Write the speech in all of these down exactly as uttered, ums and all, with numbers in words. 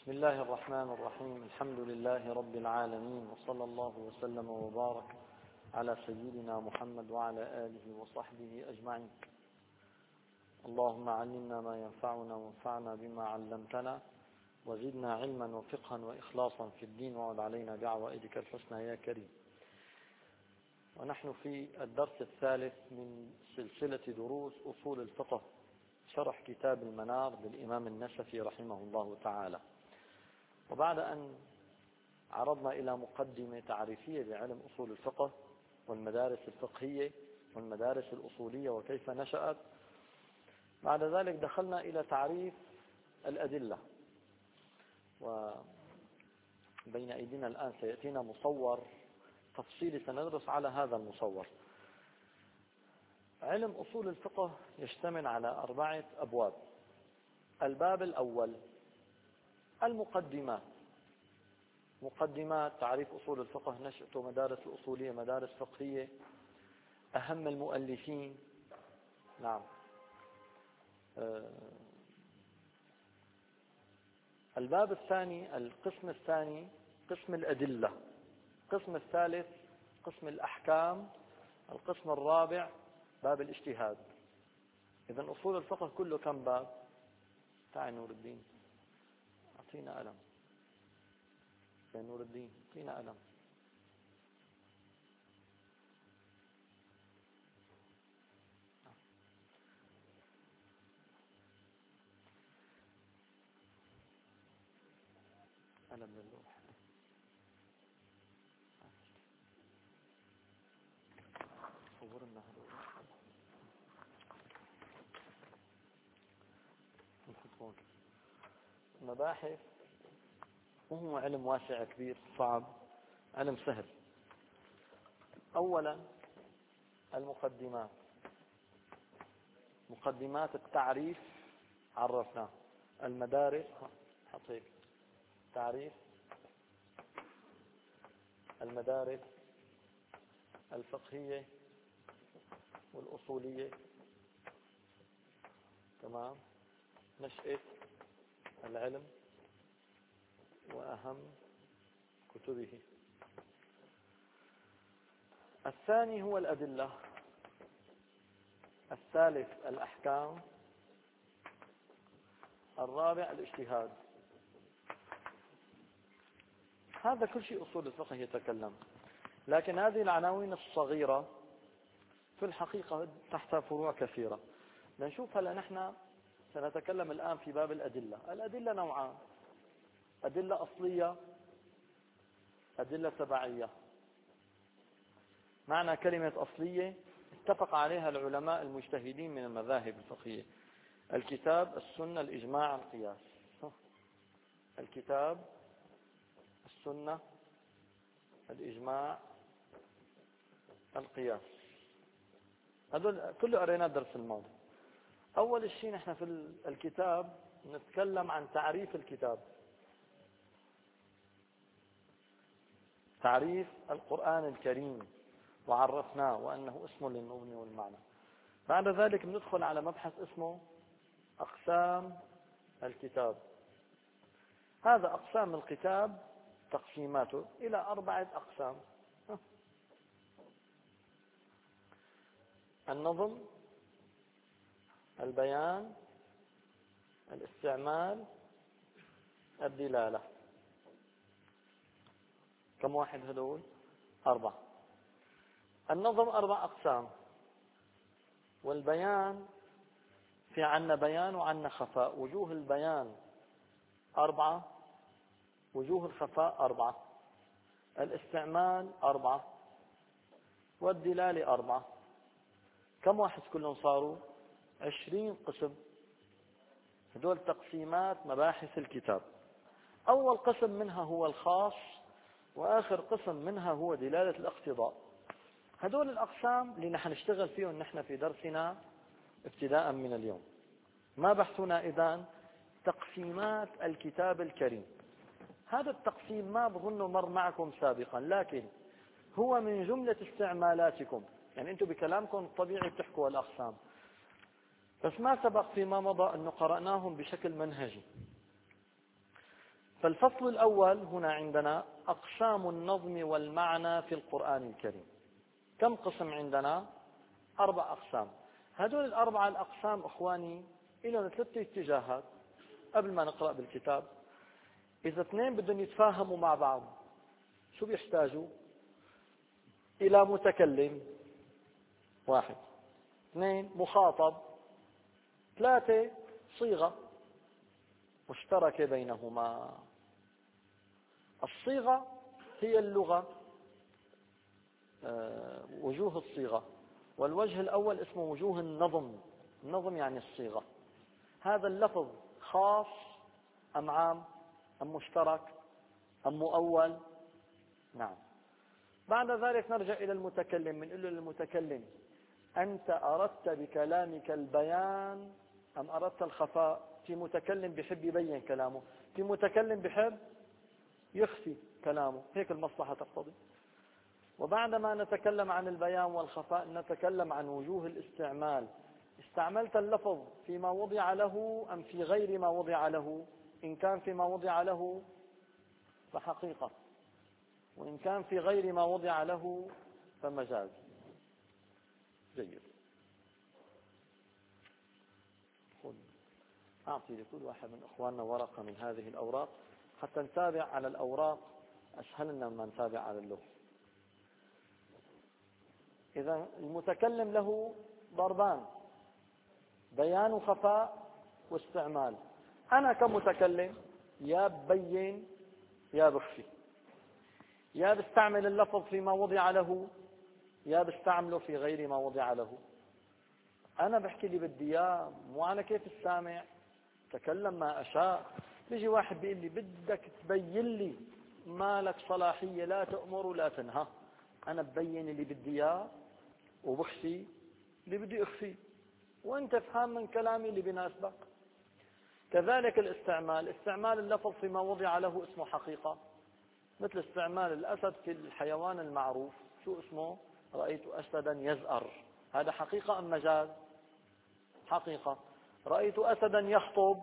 بسم الله الرحمن الرحيم. الحمد لله رب العالمين، وصلى الله وسلم وبارك على سيدنا محمد وعلى آله وصحبه أجمعين. اللهم علمنا ما ينفعنا وانفعنا بما علمتنا، وزدنا علما وفقها وإخلاصا في الدين، وعد علينا بعوائدك الحسنى يا كريم. ونحن في الدرس الثالث من سلسلة دروس أصول الفقه، شرح كتاب المنار للإمام النسفي رحمه الله تعالى. وبعد أن عرضنا إلى مقدمة تعريفية لعلم أصول الفقه والمدارس الفقهية والمدارس الأصولية وكيف نشأت، بعد ذلك دخلنا إلى تعريف الأدلة. وبين أيدينا الآن سيأتينا مصور تفصيلي سندرس على هذا المصور. علم أصول الفقه يشتمل على أربعة أبواب. الباب الأول المقدمات. مقدمات تعريف أصول الفقه، نشأته مدارس الأصولية، مدارس فقهية، أهم المؤلفين. نعم. آه. الباب الثاني، القسم الثاني قسم الأدلة. القسم الثالث قسم الأحكام. القسم الرابع باب الاجتهاد. إذن أصول الفقه كله كم باب؟ تعال نور الدين، أعطينا قلم يا نور الدين، أعطينا قلم. قلم للوح. صور لنا هذول نحطهم. مباحث وهو علم واسع كبير صعب، علم سهل. أولا المقدمات. مقدمات التعريف عرفناه. المدارس حطيك تعريف المدارس الفقهية والأصولية. تمام. نشأة العلم وأهم كتبه. الثاني هو الأدلة. الثالث الأحكام. الرابع الاجتهاد. هذا كل شيء أصول الفقه يتكلم، لكن هذه العناوين الصغيرة في الحقيقة تحت فروع كثيرة. نشوف هلا نحن سنتكلم الآن في باب الأدلة. الأدلة نوعان: أدلة أصلية، أدلة تبعية. معنى كلمة أصلية اتفق عليها العلماء المجتهدين من المذاهب الفقهية: الكتاب، السنة، الإجماع، القياس. الكتاب، السنة، الإجماع، القياس. هذول كله قريناه الدرس الماضي. أول شيء نحن في الكتاب نتكلم عن تعريف الكتاب، تعريف القرآن الكريم، وعرفناه وأنه اسم للمبني والمعنى. بعد ذلك ندخل على مبحث اسمه أقسام الكتاب. هذا أقسام الكتاب تقسيماته إلى أربعة أقسام: النظم، البيان، الاستعمال، الدلالة. كم واحد هدول؟ أربعة. النظم أربع أقسام، والبيان في عنا بيان وعنا خفاء. وجوه البيان أربعة، وجوه الخفاء أربعة. الاستعمال أربعة، والدلالة أربعة. كم واحد كلهم صاروا؟ عشرين قسم. هدول تقسيمات مباحث الكتاب. أول قسم منها هو الخاص، وآخر قسم منها هو دلالة الاقتضاء. هدول الأقسام اللي نحن نشتغل فيهم نحن في درسنا ابتداء من اليوم. ما بحثنا إذن تقسيمات الكتاب الكريم. هذا التقسيم ما بظنه مر معكم سابقا، لكن هو من جملة استعمالاتكم. يعني أنتم بكلامكم الطبيعي بتحكوا الأقسام، بس ما سبق فيما مضى أنه قرأناهم بشكل منهجي. فالفصل الأول هنا عندنا أقسام النظم والمعنى في القرآن الكريم. كم قسم عندنا؟ أربع أقسام. هذول الأربعة الأقسام إخواني إلى ثلاثة اتجاهات قبل ما نقرأ بالكتاب. إذا اثنين بدهم يتفاهموا مع بعض شو بيحتاجوا؟ إلى متكلم واحد، اثنين مخاطب، ثلاثة صيغة مشتركة بينهما. الصيغة هي اللغة، وجوه الصيغة، والوجه الأول اسمه وجوه النظم. النظم يعني الصيغة. هذا اللفظ خاص أم عام أم مشترك أم مؤول؟ نعم. بعد ذلك نرجع إلى المتكلم، بنقول له للمتكلم أنت أردت بكلامك البيان أم أردت الخفاء؟ في متكلم بحب يبين كلامه، في متكلم بحب يخفي كلامه، هيك المصلحة تقتضي. وبعدما نتكلم عن البيان والخفاء نتكلم عن وجوه الاستعمال. استعملت اللفظ فيما وضع له أم في غير ما وضع له؟ إن كان فيما وضع له فحقيقة، وإن كان في غير ما وضع له فمجاز. جيد. خذ أعطي لكل واحد من إخواننا ورقة من هذه الأوراق حتى نتابع على الأوراق، أسهل لنا ما نتابع على اللوح. إذا المتكلم له ضربان: بيان وخفاء واستعمال. أنا كمتكلم يا ببين يا بخفي، يا بستعمل اللفظ فيما وضع له يا بستعمله في غير ما وضع له. أنا بحكي لي بدي إياه، مو على كيف السامع، تكلم ما أشاء. بيجي واحد بيقول لي بدك تبين لي، ما لك صلاحية لا تأمر ولا تنهى. أنا ببين اللي بدي إياه وبخفي اللي بدي أخفيه، وأنت افهم من كلامي اللي بيناسبك. كذلك الاستعمال، استعمال اللفظ فيما وضع له اسمه حقيقة، مثل استعمال الأسد في الحيوان المعروف. شو اسمه؟ رأيت أسدا يزأر، هذا حقيقة أم مجاز؟ حقيقة. رأيت أسدا يخطب،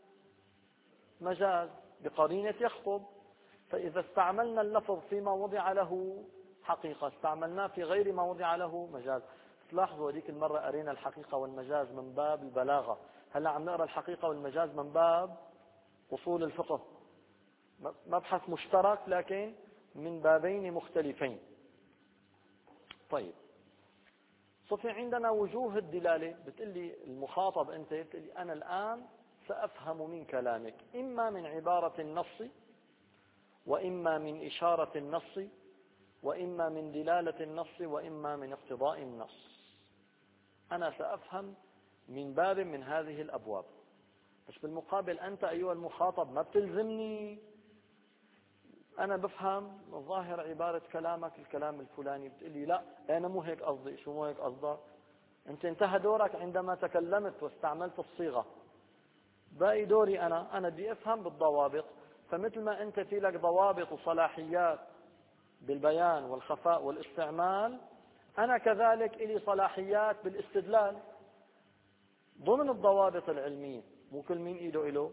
مجاز بقرينة يخطب. فإذا استعملنا اللفظ فيما وضع له حقيقة، استعملناه في غير ما وضع له مجاز. تلاحظوا هذيك المرة قرينا الحقيقة والمجاز من باب البلاغة، هلا عم نقرأ الحقيقة والمجاز من باب أصول الفقه، مبحث مشترك لكن من بابين مختلفين. طيب، صفي عندنا وجوه الدلالة. بتقلي المخاطب أنت، بتقلي أنا الآن سأفهم من كلامك إما من عبارة النص، وإما من إشارة النص، وإما من دلالة النص، وإما من اقتضاء النص. أنا سأفهم من باب من هذه الأبواب. بس بالمقابل أنت أيها المخاطب ما بتلزمني. أنا بفهم ظاهر عبارة كلامك الكلام الفلاني، بتقلي لا أنا مو هيك قصدي. شو مو هيك قصدك؟ أنت انتهى دورك عندما تكلمت واستعملت الصيغة، باقي دوري أنا أنا بدي أفهم بالضوابط. فمثل ما أنت في لك ضوابط وصلاحيات بالبيان والخفاء والاستعمال، أنا كذلك إلي صلاحيات بالاستدلال ضمن الضوابط العلمية، مو كل مين إيده إله.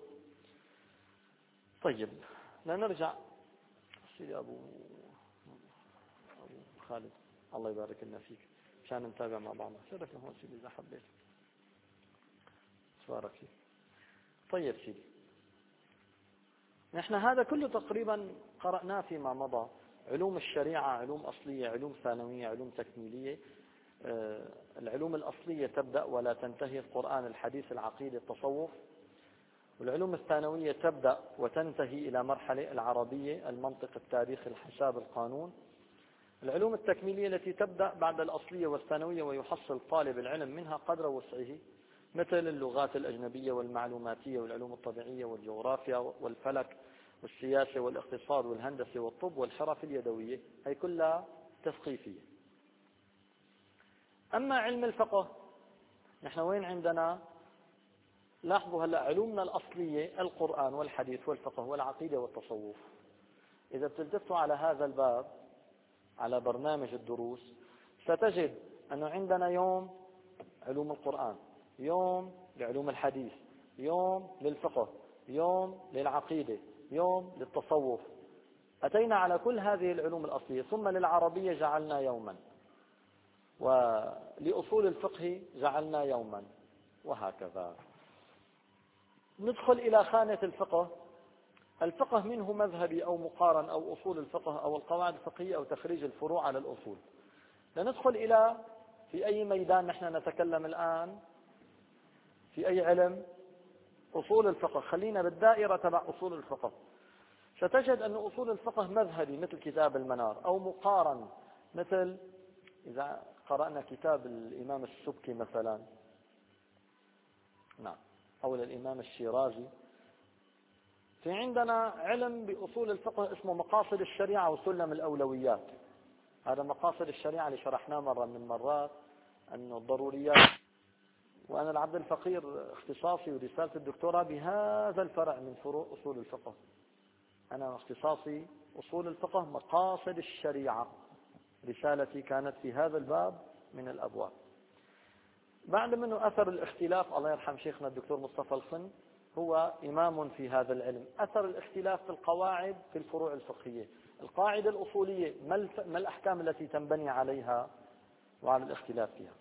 طيب، لنرجع سيدي أبو أبو خالد، الله يبارك لنا فيك، مشان نتابع مع بعض. شرفنا هون سيدي إذا حبيت. بارك فيك. طيب سيدي، نحن هذا كله تقريبا قرأناه فيما مضى. علوم الشريعة علوم أصلية، علوم ثانوية، علوم تكميلية. آه العلوم الأصلية تبدأ ولا تنتهي: القرآن، الحديث، العقيدة، التصوف. والعلوم الثانوية تبدأ وتنتهي إلى مرحلة العربية، المنطق، التاريخ، الحساب، القانون. العلوم التكميلية التي تبدأ بعد الأصلية والثانوية ويحصل طالب العلم منها قدر وسعه، مثل اللغات الأجنبية والمعلوماتية والعلوم الطبيعية والجغرافيا والفلك والسياسة والاقتصاد والهندسة والطب والحرف اليدوية، هي كلها تثقيفية. أما علم الفقه، نحن وين عندنا؟ لاحظوا هلأ علومنا الأصلية القرآن والحديث والفقه والعقيدة والتصوف. إذا بتلتفتوا على هذا الباب على برنامج الدروس ستجد أنه عندنا يوم علوم القرآن، يوم لعلوم الحديث، يوم للفقه، يوم للعقيدة، يوم للتصوف. أتينا على كل هذه العلوم الأصلية، ثم للعربية جعلنا يوما، ولأصول الفقه جعلنا يوما، وهكذا. ندخل إلى خانة الفقه. الفقه منه مذهبي أو مقارن أو أصول الفقه أو القواعد الفقهية أو تخريج الفروع على الأصول. لندخل إلى في أي ميدان نحن نتكلم الآن، في أي علم؟ أصول الفقه. خلينا بالدائرة تبع أصول الفقه. ستجد أن أصول الفقه مذهبي مثل كتاب المنار، أو مقارن مثل إذا قرأنا كتاب الإمام السبكي مثلا، نعم، أو الإمام الشيرازي. في عندنا علم بأصول الفقه اسمه مقاصد الشريعة وسلم الأولويات. هذا مقاصد الشريعة اللي شرحناه مرة من المرات، أنه الضروريات. وأنا العبد الفقير اختصاصي ورسالة الدكتوراه بهذا الفرع من فروع أصول الفقه. أنا اختصاصي أصول الفقه مقاصد الشريعة، رسالتي كانت في هذا الباب من الأبواب. بعد منه أثر الاختلاف، الله يرحم شيخنا الدكتور مصطفى الخن، هو إمام في هذا العلم. أثر الاختلاف في القواعد في الفروع الفقهية. القاعدة الأصولية ما الأحكام التي تنبني عليها وعلى الاختلاف فيها.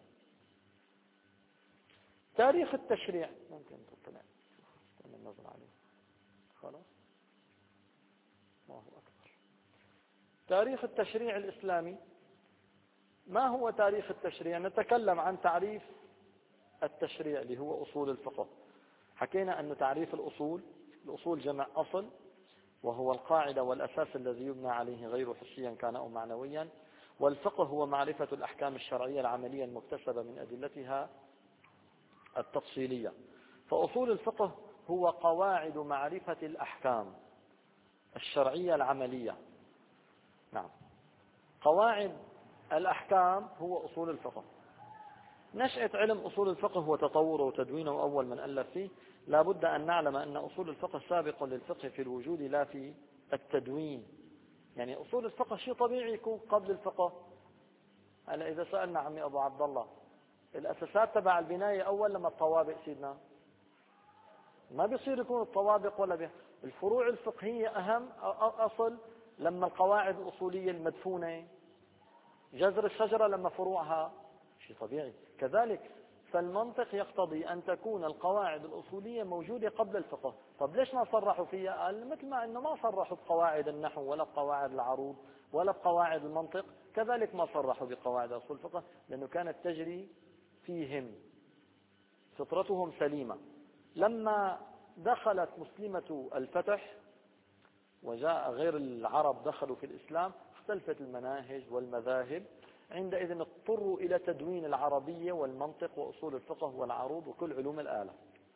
تاريخ التشريع، ممكن تطلع النظر عليه خلاص. الله أكبر. تاريخ التشريع الإسلامي. ما هو تاريخ التشريع؟ نتكلم عن تعريف التشريع اللي هو أصول الفقه. حكينا أن تعريف الأصول، الأصول جمع أصل، وهو القاعدة والأساس الذي يبنى عليه غير حسيا كان أو معنويا. والفقه هو معرفة الأحكام الشرعية العملية المكتسبة من أدلتها التفصيلية. فأصول الفقه هو قواعد معرفة الأحكام الشرعية العملية. نعم، قواعد الأحكام هو أصول الفقه. نشأة علم أصول الفقه وتطوره وتدوينه أول من ألف فيه. لا بد أن نعلم أن أصول الفقه سابق للفقه في الوجود لا في التدوين. يعني أصول الفقه شيء طبيعي يكون قبل الفقه. هلا إذا سألنا عمي أبو عبد الله، الأساسات تبع البناية أول لما الطوابق سيدنا، ما بيصير يكون الطوابق ولا بي. الفروع الفقهية أهم أصل لما القواعد الأصولية المدفونة، جذر الشجرة لما فروعها، شيء طبيعي. كذلك فالمنطق يقتضي أن تكون القواعد الأصولية موجودة قبل الفقه. طب ليش ما صرحوا فيها؟ قال مثل ما أنه ما صرحوا بقواعد النحو ولا بقواعد العروض ولا بقواعد المنطق، كذلك ما صرحوا بقواعد أصول الفقه، لأنه كانت تجري فيهم، فطرتهم سليمة. لما دخلت مسلمة الفتح وجاء غير العرب دخلوا في الإسلام، اختلفت المناهج والمذاهب. عندئذ اضطروا إلى تدوين العربية والمنطق وأصول الفقه والعروض وكل علوم الآلة.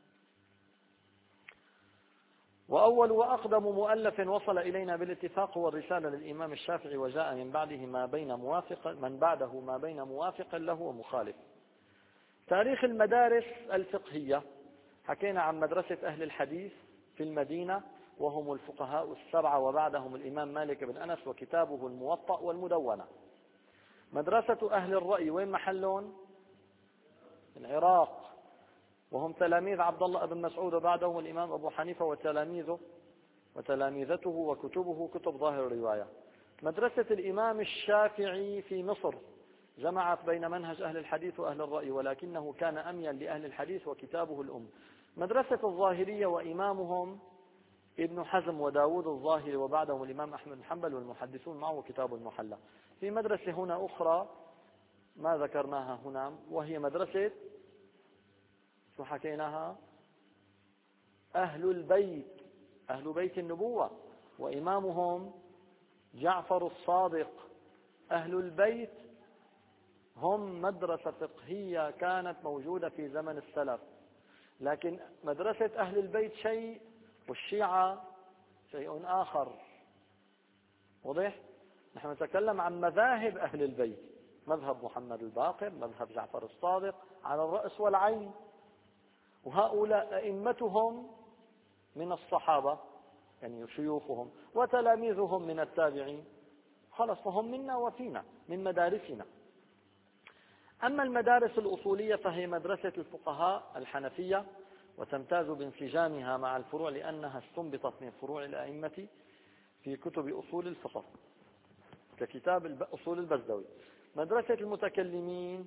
وأول وأقدم مؤلف وصل إلينا بالاتفاق هو الرسالة للإمام الشافعي، وجاء من بعده ما بين موافق من بعده ما بين موافق له ومخالف. تاريخ المدارس الفقهية. حكينا عن مدرسة أهل الحديث في المدينة وهم الفقهاء السبعة، وبعدهم الإمام مالك بن أنس وكتابه الموطأ والمدونة. مدرسة أهل الرأي وين محلون؟ العراق، وهم تلاميذ عبد الله بن مسعود، وبعدهم الإمام أبو حنيفة وتلاميذه وتلاميذته وكتبه كتب ظاهر الرواية. مدرسة الإمام الشافعي في مصر جمعت بين منهج أهل الحديث وأهل الرأي، ولكنه كان أميل لأهل الحديث وكتابه الأم. مدرسة الظاهرية وإمامهم ابن حزم وداود الظاهري، وبعدهم الإمام أحمد بن حنبل والمحدثون معه كتاب المحلى. في مدرسة هنا أخرى ما ذكرناها هنا، وهي مدرسة شو حكيناها؟ أهل البيت، أهل بيت النبوة، وإمامهم جعفر الصادق. أهل البيت هم مدرسة فقهية كانت موجودة في زمن السلف، لكن مدرسة أهل البيت شيء والشيعة شيء آخر. واضح؟ نحن نتكلم عن مذاهب أهل البيت، مذهب محمد الباقر، مذهب جعفر الصادق على الرأس والعين، وهؤلاء أئمتهم من الصحابة يعني شيوخهم، وتلاميذهم من التابعين. خلص، فهم منا وفينا من مدارسنا. أما المدارس الأصولية فهي مدرسة الفقهاء الحنفية وتمتاز بانسجامها مع الفروع لأنها استنبطت من فروع الأئمة في كتب أصول الفقه ككتاب أصول البزدوي. مدرسة المتكلمين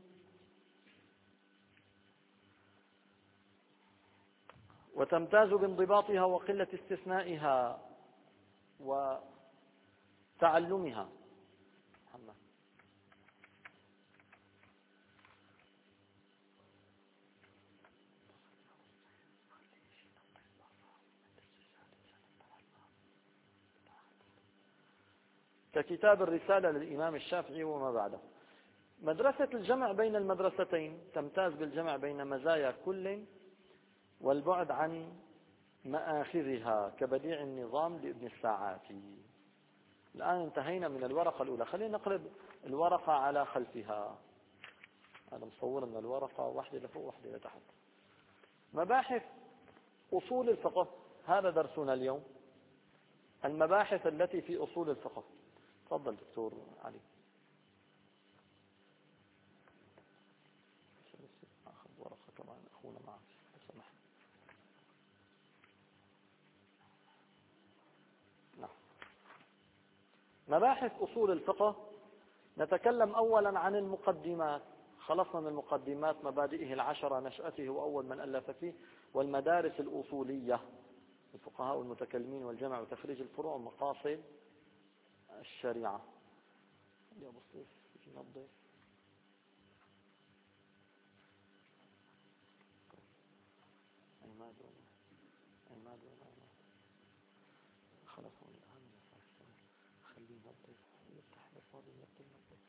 وتمتاز بانضباطها وقلة استثنائها وتعلمها. ككتاب الرسالة للإمام الشافعي وما بعده. مدرسة الجمع بين المدرستين تمتاز بالجمع بين مزايا كل والبعد عن مآخذها كبديع النظام لابن الساعاتي. الآن انتهينا من الورقة الأولى، خلينا نقلب الورقة على خلفها. أنا مصور من الورقة واحدة لفوق واحدة لتحت. مباحث أصول الفقه، هذا درسنا اليوم، المباحث التي في أصول الفقه. تفضل دكتور علي. أخذ ورقة كمان أخونا معك سمح. نعم. مباحث أصول الفقه، نتكلم أولا عن المقدمات. خلصنا من المقدمات، مبادئه العشرة، نشأته وأول من ألف فيه، والمدارس الأصولية، الفقهاء والمتكلمين والجمع وتخريج الفروع ومقاصد الشريعة. يا بصير في نبض عماد عماد خلاص هون الآن خليه نبض يفتح بالفاضي يبدأ نبض.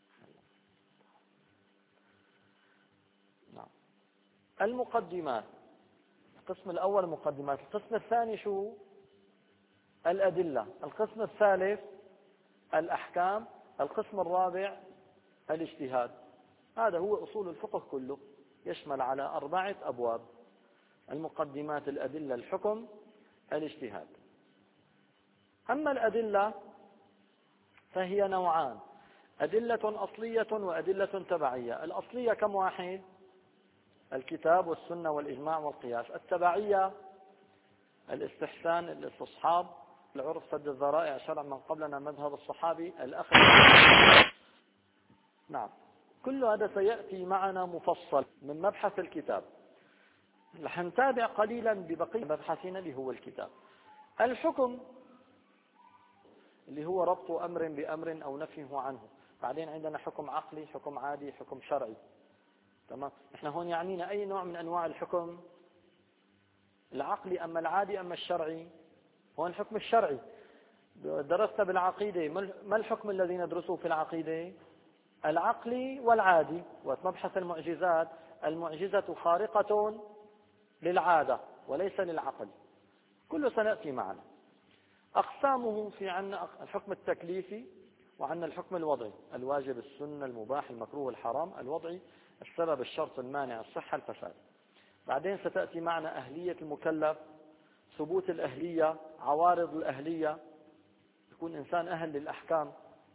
نعم. المقدمات، القسم الأول مقدمات، القسم الثاني شو؟ الأدلة، القسم الثالث الأحكام، القسم الرابع الاجتهاد. هذا هو أصول الفقه كله، يشمل على أربعة أبواب: المقدمات، الأدلة، الحكم، الاجتهاد. أما الأدلة فهي نوعان: أدلة أصلية وأدلة تبعية. الأصلية كم واحد؟ الكتاب والسنة والإجماع والقياس. التبعية الاستحسان، الاستصحاب، العرف، سد الذرائع، شرع من قبلنا، مذهب الصحابي، الأخذ. نعم، كل هذا سيأتي معنا مفصل من مبحث الكتاب. رح نتابع قليلا ببقية مبحثنا اللي هو الكتاب. الحكم اللي هو ربط أمر بأمر أو نفيه عنه. بعدين عندنا حكم عقلي، حكم عادي، حكم شرعي. تمام. احنا هون يعنينا أي نوع من أنواع الحكم؟ العقلي أما العادي أما الشرعي؟ هو الحكم الشرعي. درست بالعقيدة، ما الحكم الذي ندرسه في العقيدة؟ العقلي والعادي. ومبحث المعجزات، المعجزة خارقة للعادة وليس للعقل. كله سنأتي معنا. أقسامه: في عنا الحكم التكليفي، وعنا الحكم الوضعي، الواجب، السنة، المباح، المكروه، الحرام، الوضعي، السبب، الشرط، المانع، الصحة، الفساد. بعدين ستأتي معنا أهلية المكلف، ثبوت الأهلية، عوارض الأهلية، يكون إنسان أهل للأحكام.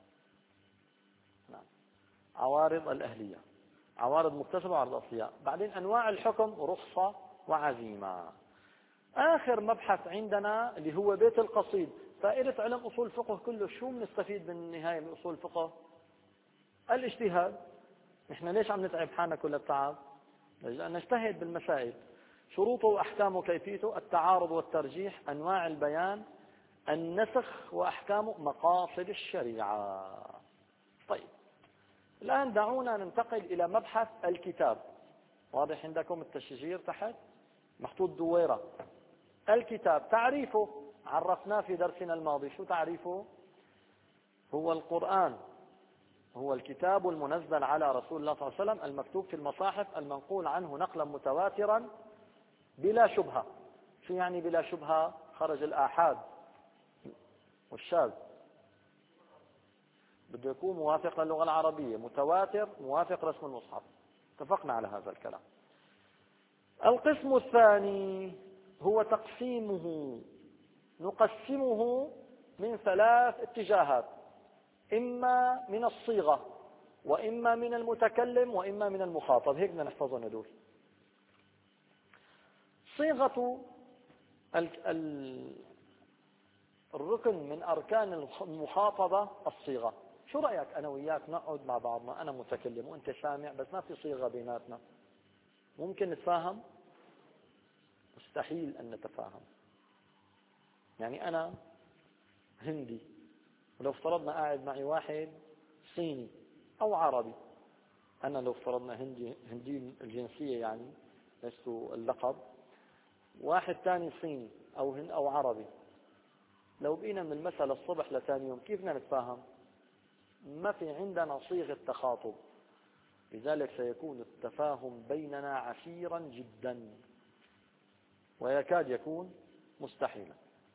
نعم. عوارض الأهلية، عوارض مكتسبة وعوارض أصلية. بعدين أنواع الحكم، رخصة وعزيمة. آخر مبحث عندنا اللي هو بيت القصيد. فائدة علم أصول الفقه كله شو بنستفيد من النهاية من أصول الفقه؟ الاجتهاد. نحن ليش عم نتعب حالنا كل التعب؟ لأن نجتهد بالمسائل. شروطه وأحكامه وكيفيته: التعارض والترجيح، أنواع البيان، النسخ وأحكامه، مقاصد الشريعة. طيب، الآن دعونا ننتقل إلى مبحث الكتاب. واضح عندكم التشجير تحت محطوط دويرة. الكتاب تعريفه عرفناه في درسنا الماضي. شو تعريفه؟ هو القرآن، هو الكتاب المنزل على رسول الله صلى الله عليه وسلم، المكتوب في المصاحف، المنقول عنه نقلا متواترا بلا شبهة. شو يعني بلا شبهة؟ خرج الآحاد والشاذ، بده يكون موافق للغة العربية، متواتر، موافق رسم المصحف. اتفقنا على هذا الكلام. القسم الثاني هو تقسيمه. نقسمه من ثلاث اتجاهات: إما من الصيغة، وإما من المتكلم، وإما من المخاطب. هيك بدنا نحفظهم هدول. صيغة الركن من أركان المخاطبة الصيغة. شو رأيك أنا وياك نقعد مع بعضنا، أنا متكلم وأنت سامع، بس ما في صيغة بيناتنا، ممكن نتفاهم؟ مستحيل أن نتفاهم. يعني أنا هندي، ولو افترضنا قاعد معي واحد صيني أو عربي، أنا لو افترضنا هندي هندي الجنسية يعني لست اللقب، واحد ثاني صيني أو هند أو عربي، لو بقينا من المسألة الصبح لثاني يوم كيف بدنا نتفاهم؟ ما في عندنا صيغة تخاطب، لذلك سيكون التفاهم بيننا عسيرا جدا ويكاد يكون مستحيلا.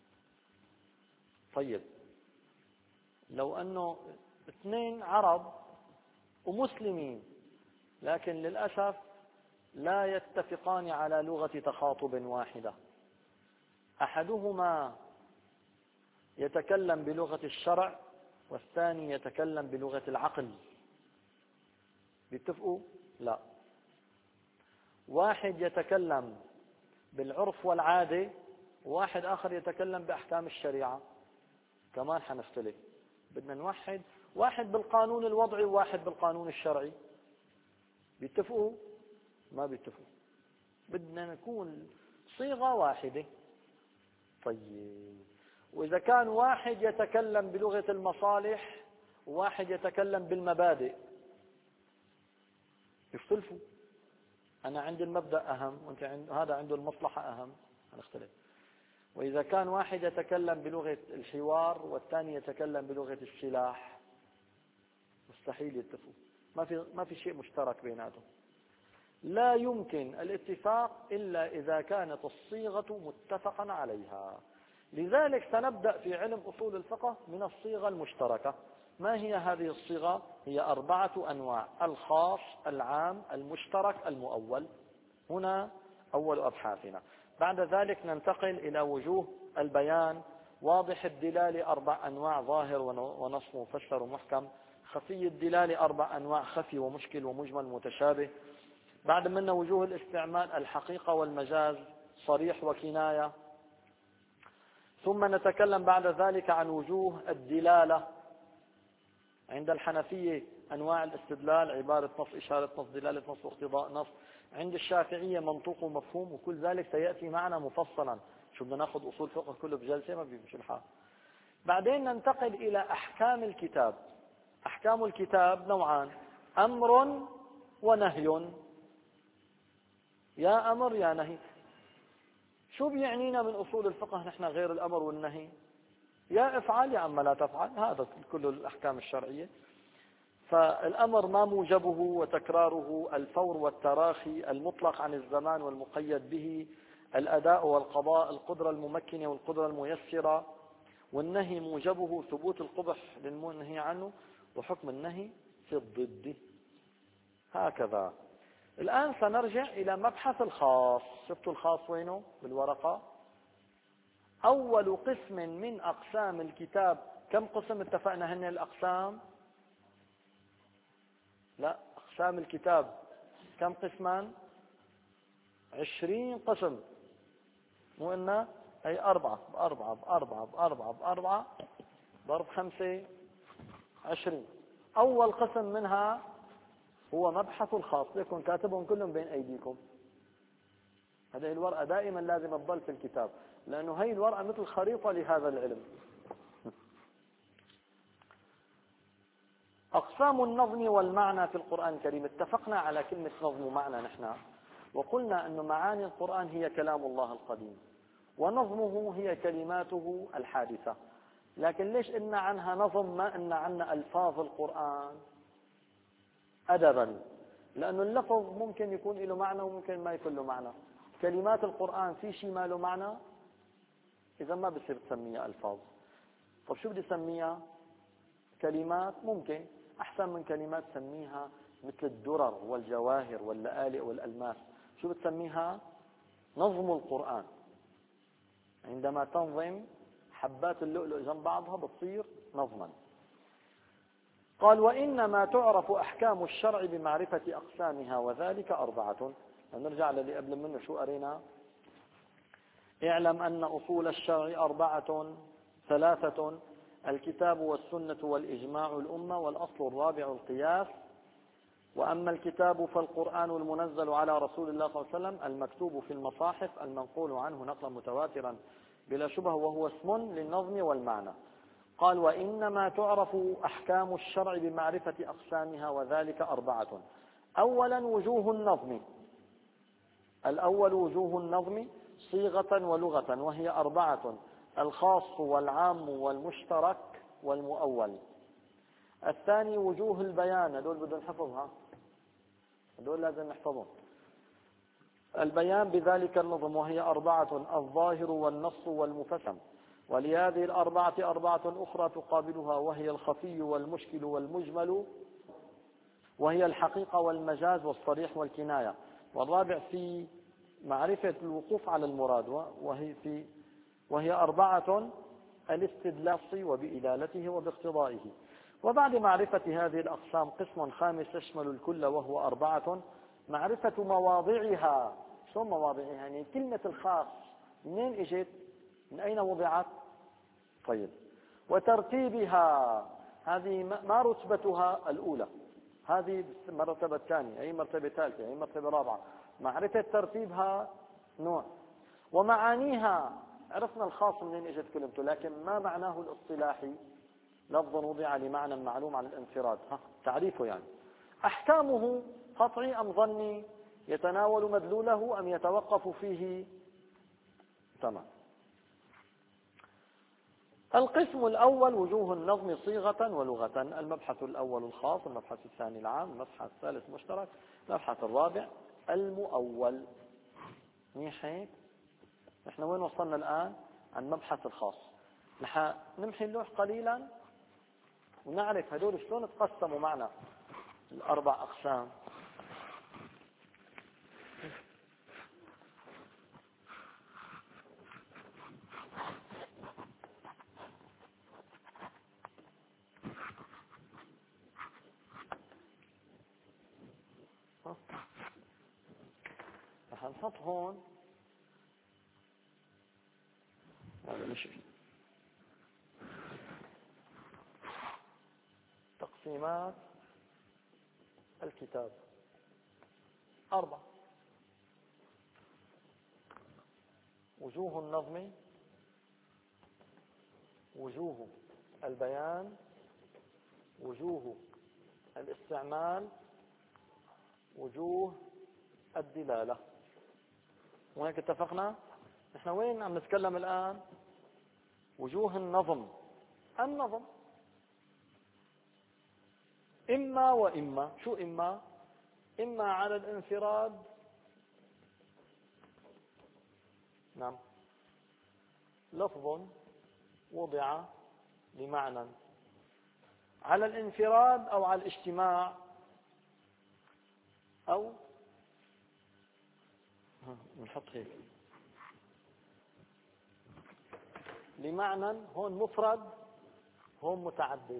طيب لو أنه اثنين عرب ومسلمين لكن للأسف لا يتفقان على لغة تخاطب واحدة، أحدهما يتكلم بلغة الشرع والثاني يتكلم بلغة العقل، بيتفقوا؟ لا. واحد يتكلم بالعرف والعادة وواحد آخر يتكلم بأحكام الشريعة، كمان حنختلف. بدنا نوحد، واحد بالقانون الوضعي وواحد بالقانون الشرعي، بيتفقوا؟ ما بيتفقوا. بدنا نكون صيغة واحدة. طيب وإذا كان واحد يتكلم بلغة المصالح وواحد يتكلم بالمبادئ، يختلفوا. أنا عندي المبدأ أهم وأنت عند هذا عنده المصلحة أهم، هنختلف. وإذا كان واحد يتكلم بلغة الحوار والثاني يتكلم بلغة السلاح، مستحيل يتفقوا. ما في ما في شيء مشترك بيناتهم. لا يمكن الاتفاق إلا إذا كانت الصيغة متفقا عليها. لذلك سنبدأ في علم أصول الفقه من الصيغة المشتركة. ما هي هذه الصيغة؟ هي أربعة أنواع: الخاص، العام، المشترك، المؤول. هنا أول أبحاثنا. بعد ذلك ننتقل إلى وجوه البيان. واضح الدلالة أربع أنواع: ظاهر ونص مفسر ومحكم. خفي الدلالة أربع أنواع: خفي ومشكل ومجمل متشابه. بعد منا وجوه الاستعمال: الحقيقة والمجاز، صريح وكناية. ثم نتكلم بعد ذلك عن وجوه الدلالة. عند الحنفية أنواع الاستدلال: عبارة نص، إشارة نص، دلالة نص، واقتضاء نص. عند الشافعية منطوق ومفهوم، وكل ذلك سيأتي معنا مفصلا. شو بدنا ناخذ أصول فقه كله بجلسة؟ ما بيمشي الحال. بعدين ننتقل إلى أحكام الكتاب. أحكام الكتاب نوعان: أمر ونهي. يا أمر يا نهي. شو بيعنينا من أصول الفقه نحن غير الأمر والنهي؟ يا افعل يا أما لا تفعل، هذا كل الأحكام الشرعية. فالأمر ما موجبه وتكراره، الفور والتراخي، المطلق عن الزمان والمقيد به، الأداء والقضاء، القدرة الممكنة والقدرة الميسرة. والنهي موجبه ثبوت القبح للمنهي عنه وحكم النهي في الضد. هكذا. الآن سنرجع إلى مبحث الخاص. شفتوا الخاص وينه بالورقة؟ أول قسم من أقسام الكتاب. كم قسم اتفقنا هن الأقسام؟ لا، أقسام الكتاب كم قسما؟ عشرين قسم. مو إنه هي أربعة بأربعة بأربعة بأربعة بأربعة ضرب خمسة عشرين. أول قسم منها هو مبحث الخاص. لكم كاتبهم كلهم بين أيديكم. هذه الورقة دائما لازم تضل في الكتاب، لأنه هي الورقة مثل خريطة لهذا العلم. أقسام النظم والمعنى في القرآن الكريم. اتفقنا على كلمة نظم ومعنى نحن، وقلنا أن معاني القرآن هي كلام الله القديم، ونظمه هي كلماته الحادثة. لكن ليش قلنا عنها نظم ما قلنا عنها ألفاظ القرآن؟ أدبا، لأنه اللفظ ممكن يكون له معنى وممكن ما يكون له معنى. كلمات القرآن في شيء ما له معنى، إذا ما بصير تسميها ألفاظ. طب شو بدي سميها؟ كلمات. ممكن أحسن من كلمات تسميها مثل الدرر والجواهر واللآلئ والألماس. شو بتسميها؟ نظم القرآن. عندما تنظم حبات اللؤلؤ جنب بعضها بتصير نظما. قال: وإنما تعرف أحكام الشرع بمعرفة أقسامها، وذلك أربعة. نرجع للي قبل منه. شو قرينا؟ اعلم أن أصول الشرع أربعة ثلاثة: الكتاب والسنة والإجماع الأمة، والأصل الرابع القياس. وأما الكتاب فالقرآن المنزل على رسول الله صلى الله عليه وسلم المكتوب في المصاحف المنقول عنه نقلا متواترا بلا شبهة، وهو اسم للنظم والمعنى. قال: وإنما تعرف أحكام الشرع بمعرفة أقسامها، وذلك أربعة. أولا وجوه النظم. الأول وجوه النظم صيغة ولغة، وهي أربعة: الخاص والعام والمشترك والمؤول. الثاني وجوه البيان، هذول بدنا نحفظها، هذول لازم نحفظهم. البيان بذلك النظم، وهي أربعة: الظاهر والنص والمفسم. ولهذه الأربعة أربعة أخرى تقابلها، وهي الخفي والمشكل والمجمل، وهي الحقيقة والمجاز والصريح والكناية. والرابع في معرفة الوقوف على المراد، وهي في وهي أربعة: الاستدلال وبإدالته وباقتضائه. وبعد معرفة هذه الأقسام قسم خامس يشمل الكل، وهو أربعة: معرفة مواضعها. شو مواضعها؟ يعني كلمة الخاص منين اجت؟ من أين وضعت؟ طيب. وترتيبها، هذه ما رتبتها الأولى، هذه المرتبة الثانية، أي مرتبة ثالثة، أي مرتبة رابعة. معرفة ترتيبها نوع. ومعانيها، عرفنا الخاص منين اجت كلمته، لكن ما معناه الاصطلاحي؟ لفظ وضع لمعنى معلوم على الانفراد، ها تعريفه يعني. أحكامه قطعي أم ظني؟ يتناول مدلوله أم يتوقف فيه؟ تمام. القسم الأول وجوه النظم صيغة ولغة. المبحث الأول الخاص، المبحث الثاني العام، المبحث الثالث مشترك، المبحث الرابع المؤول. منيح هيك؟ نحن وين وصلنا الآن؟ عن مبحث الخاص. نحن نمحي اللوح قليلا ونعرف هدول شلون تقسموا معنا الأربع أقسام. رح نحط هون هذا مش تقسيمات الكتاب أربعة: وجوه النظم، وجوه البيان، وجوه الاستعمال، وجوه الدلالة. وهيك اتفقنا؟ نحن وين عم نتكلم الآن؟ وجوه النظم. النظم إما وإما. شو إما؟ إما على الانفراد، نعم، لفظ وضع لمعنى على الانفراد أو على الاجتماع، أو نحط هيك لمعنى، هون مفرد هون متعدد.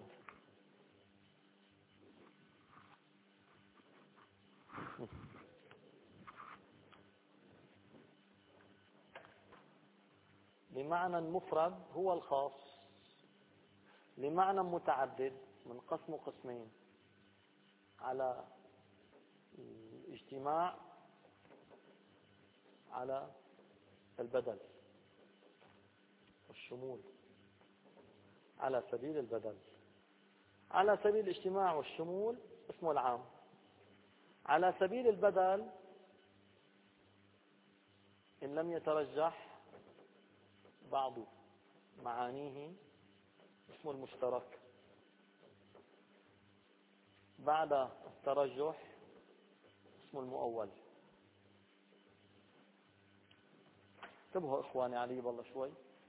لمعنى مفرد هو الخاص، لمعنى متعدد من قسم قسمين: على الاجتماع، على البدل والشمول. على سبيل البدل، على سبيل الاجتماع والشمول اسمه العام. على سبيل البدل إن لم يترجح بعض معانيه اسمه المشترك. بعد الترجح اسمه المؤول. انتبهوا اخواني علي والله شوي.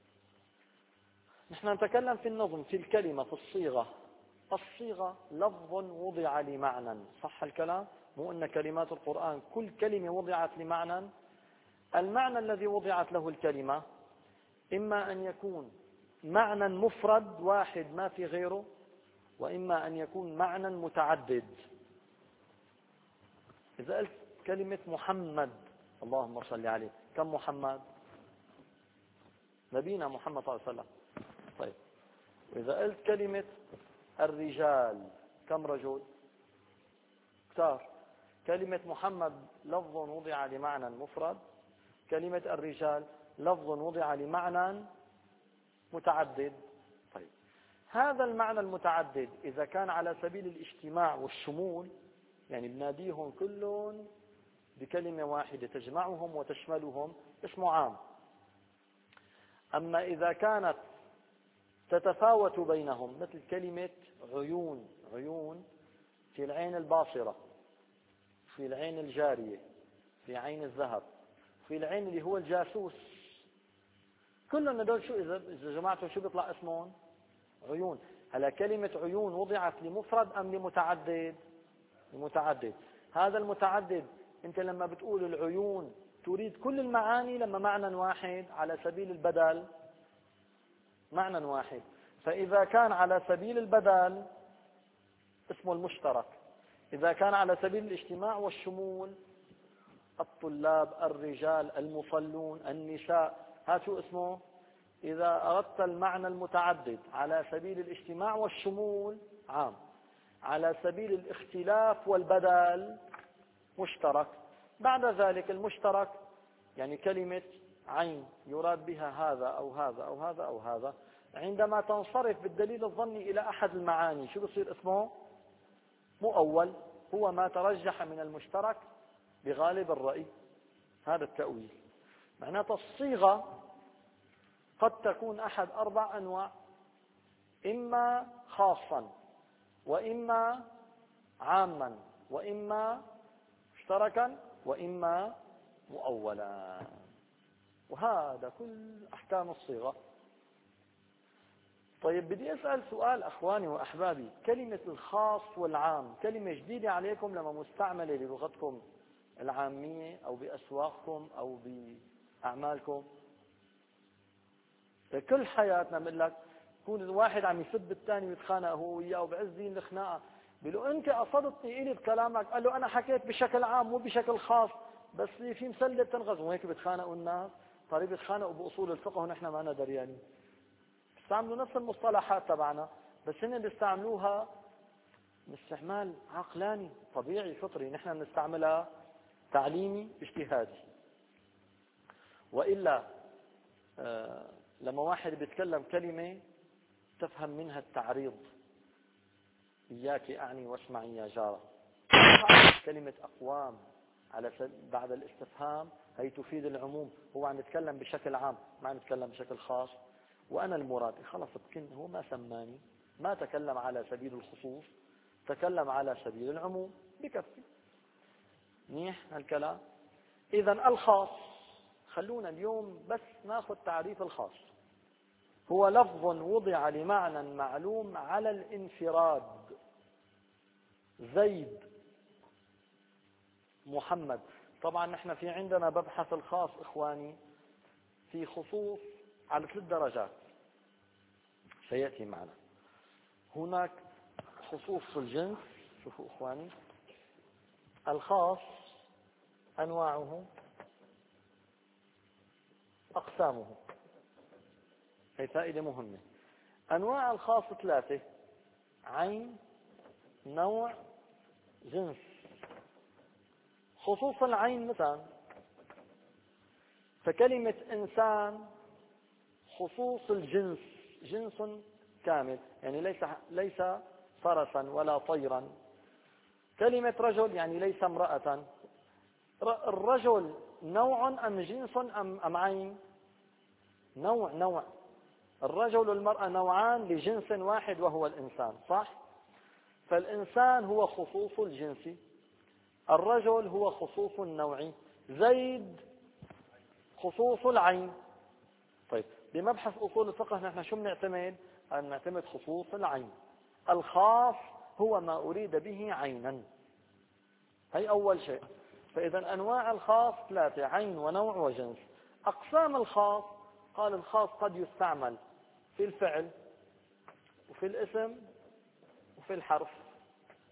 نحن نتكلم في النظم، في الكلمة، في الصيغة. الصيغة لفظ وضع لمعنى، صح الكلام؟ مو ان كلمات القرآن كل كلمة وضعت لمعنى. المعنى الذي وضعت له الكلمة إما أن يكون معنى مفرد واحد ما في غيره، وإما أن يكون معنى متعدد. إذا قلت كلمة محمد، اللهم صل عليه، كم محمد؟ نبينا محمد صلى الله عليه وسلم. طيب إذا قلت كلمة الرجال كم رجل؟ كثار. كلمة محمد لفظ وضع لمعنى مفرد، كلمة الرجال لفظ وضع لمعنى متعدد. طيب هذا المعنى المتعدد إذا كان على سبيل الاجتماع والشمول، يعني بناديهم كلهم بكلمة واحدة تجمعهم وتشملهم، اسمه عام. أما إذا كانت تتفاوت بينهم، مثل كلمة عيون، عيون في العين الباصرة، في العين الجارية، في عين الذهب، في العين اللي هو الجاسوس، كلهم هذول شو إذا جمعتهم شو بيطلع اسمهم؟ عيون. هلا كلمة عيون وضعت لمفرد أم لمتعدد؟ لمتعدد. هذا المتعدد أنت لما بتقول العيون تريد كل المعاني لما معنى واحد على سبيل البدل، معنى واحد. فإذا كان على سبيل البدل اسمه المشترك، إذا كان على سبيل الاجتماع والشمول الطلاب، الرجال، المصلون، النساء، هذا شو اسمه؟ إذا أردت المعنى المتعدد على سبيل الاجتماع والشمول عام، على سبيل الاختلاف والبدل مشترك. بعد ذلك المشترك يعني كلمة عين يراد بها هذا أو هذا أو هذا أو هذا، عندما تنصرف بالدليل الظني إلى أحد المعاني شو بصير اسمه؟ مؤول. هو ما ترجح من المشترك بغالب الرأي، هذا التأويل. معناته الصيغة قد تكون أحد أربع أنواع، إما خاصا وإما عاما وإما مشتركا وإما مؤولا، وهذا كل أحكام الصيغة. طيب بدي أسأل سؤال أخواني وأحبابي، كلمة الخاص والعام كلمة جديدة عليكم لما مستعملة بلغتكم العامية أو بأسواقكم أو بأعمالكم؟ كل حياتنا بقول لك يكون الواحد عم يسب الثاني ويتخانق هو وياه وبعز دين الخناقة، بيقول له أنت قصدتني إلي بكلامك، قال له أنا حكيت بشكل عام مو بشكل خاص، بس في مسلة تنغز، وهيك بيتخانقوا الناس. طيب بيتخانقوا بأصول الفقه ونحن ما لنا دريانين، بيستعملوا نفس المصطلحات تبعنا بس هن بيستعملوها باستعمال عقلاني طبيعي فطري، نحن بنستعملها تعليمي اجتهادي. وإلا آه لما واحد بيتكلم كلمة تفهم منها التعريض، إياك أعني واسمعي يا جارة، كلمة أقوام على بعد الاستفهام هي تفيد العموم، هو عم يتكلم بشكل عام ما عم يتكلم بشكل خاص، وأنا المراد خلص بكن هو ما سماني، ما تكلم على سبيل الخصوص، تكلم على سبيل العموم، بكفي. منيح هالكلام. إذا الخاص، خلونا اليوم بس ناخذ تعريف الخاص. هو لفظ وضع لمعنى معلوم على الانفراد. زيد، محمد. طبعا نحن في عندنا ببحث الخاص إخواني في خصوص على ثلاث درجات سيأتي معنا. هناك خصوص الجنس، شوفوا إخواني الخاص أنواعه أقسامه، هي فائدة مهمة. أنواع الخاص ثلاثة: عين، نوع، جنس. خصوص العين مثلا، فكلمة إنسان خصوص الجنس، جنس كامل يعني ليس ليس فرسا ولا طيرا. كلمة رجل يعني ليس امرأة. الرجل نوع أم جنس أم أم عين؟ نوع نوع. الرجل والمرأة نوعان لجنس واحد وهو الإنسان، صح؟ فالإنسان هو خصوص الجنس، الرجل هو خصوص النوع، زيد خصوص العين. طيب بمبحث أصول الفقه نحن شو بنعتمد؟ أن نعتمد خصوص العين. الخاص هو ما أريد به عينا، هي أول شيء. فإذا أنواع الخاص ثلاثة: عين ونوع وجنس. أقسام الخاص، قال الخاص قد يستعمل في الفعل وفي الاسم وفي الحرف.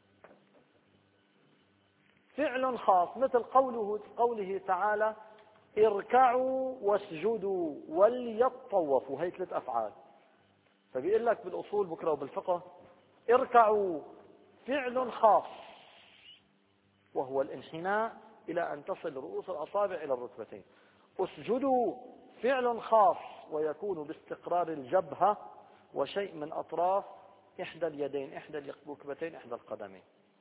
فعل خاص مثل قوله قوله تعالى اركعوا واسجدوا وليطوفوا، هي ثلاث أفعال. فبيقول لك بالأصول بكرة وبالفقه اركعوا فعل خاص وهو الانحناء إلى أن تصل رؤوس الأصابع إلى الركبتين. اسجدوا فعل خاص ويكون باستقرار الجبهة وشيء من أطراف إحدى اليدين، إحدى الركبتين، إحدى القدمين.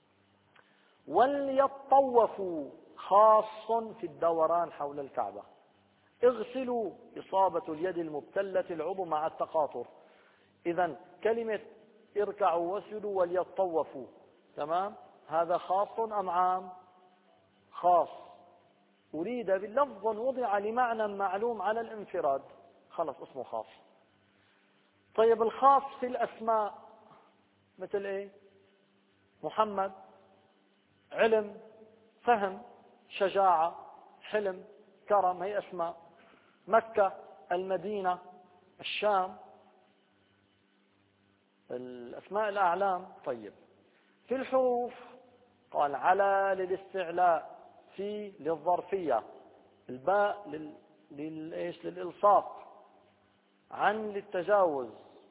وليطوفوا خاص في الدوران حول الكعبة. اغسلوا إصابة اليد المبتلة العضو مع التقاطر. إذن كلمة اركعوا واسجدوا وليطوفوا، تمام، هذا خاص أم عام؟ خاص، أريد بلفظ وضع لمعنى معلوم على الانفراد، خلص اسمه خاص. طيب الخاص في الأسماء مثل إيه؟ محمد، علم، فهم، شجاعة، حلم، كرم، هي أسماء. مكة، المدينة، الشام، الأسماء الأعلام. طيب في الحروف قال على للاستعلاء، في للظرفية، الباء لل... للإيش للإلصاق، عن للتجاوز،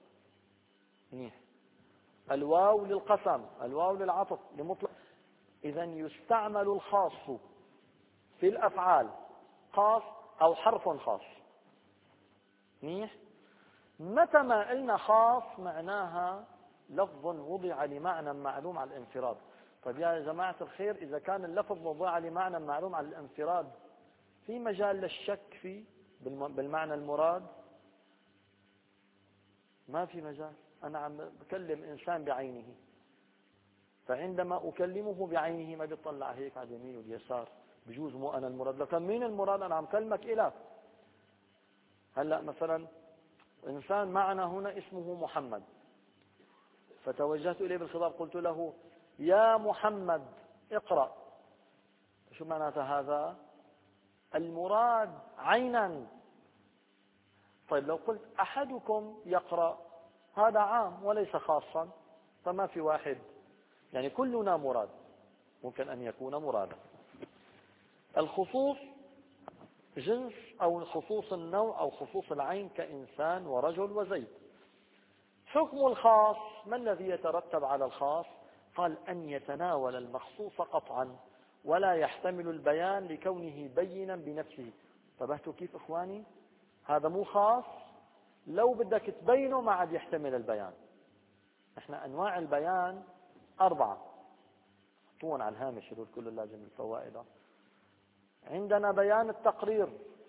الواو للقسم، الواو للعطف لمطلق. إذا يستعمل الخاص في الأفعال خاص أو حرف خاص. منيح. متى ما قلنا خاص معناها لفظ وضع لمعنى معلوم على الانفراد. طيب يا جماعة الخير، إذا كان اللفظ وضع لمعنى معلوم على الانفراد في مجال للشك فيه بالمعنى المراد؟ ما في مجال. أنا عم بكلم إنسان بعينه، فعندما أكلمه بعينه ما بيطلع هيك على اليمين واليسار، بجوز مو أنا المراد. لو كان مين المراد أنا عم كلمك إله. هلأ مثلا إنسان معنا هنا اسمه محمد، فتوجهت إليه بالخطاب قلت له يا محمد اقرأ. شو معناته هذا؟ المراد عينا. طيب لو قلت أحدكم يقرأ، هذا عام وليس خاصا، فما في واحد، يعني كلنا مراد، ممكن أن يكون مرادا. الخصوص جنس أو خصوص النوع أو خصوص العين كإنسان ورجل وزيد. حكم الخاص، ما الذي يترتب على الخاص؟ قال أن يتناول المخصوص قطعا ولا يحتمل البيان لكونه بينا بنفسه. انتبهتوا كيف إخواني؟ هذا مو خاص، لو بدك تبينه ما عاد يحتمل البيان. احنا أنواع البيان أربعة، حطوهم على الهامش هذول كل اللازم الفوائد. عندنا بيان التقرير،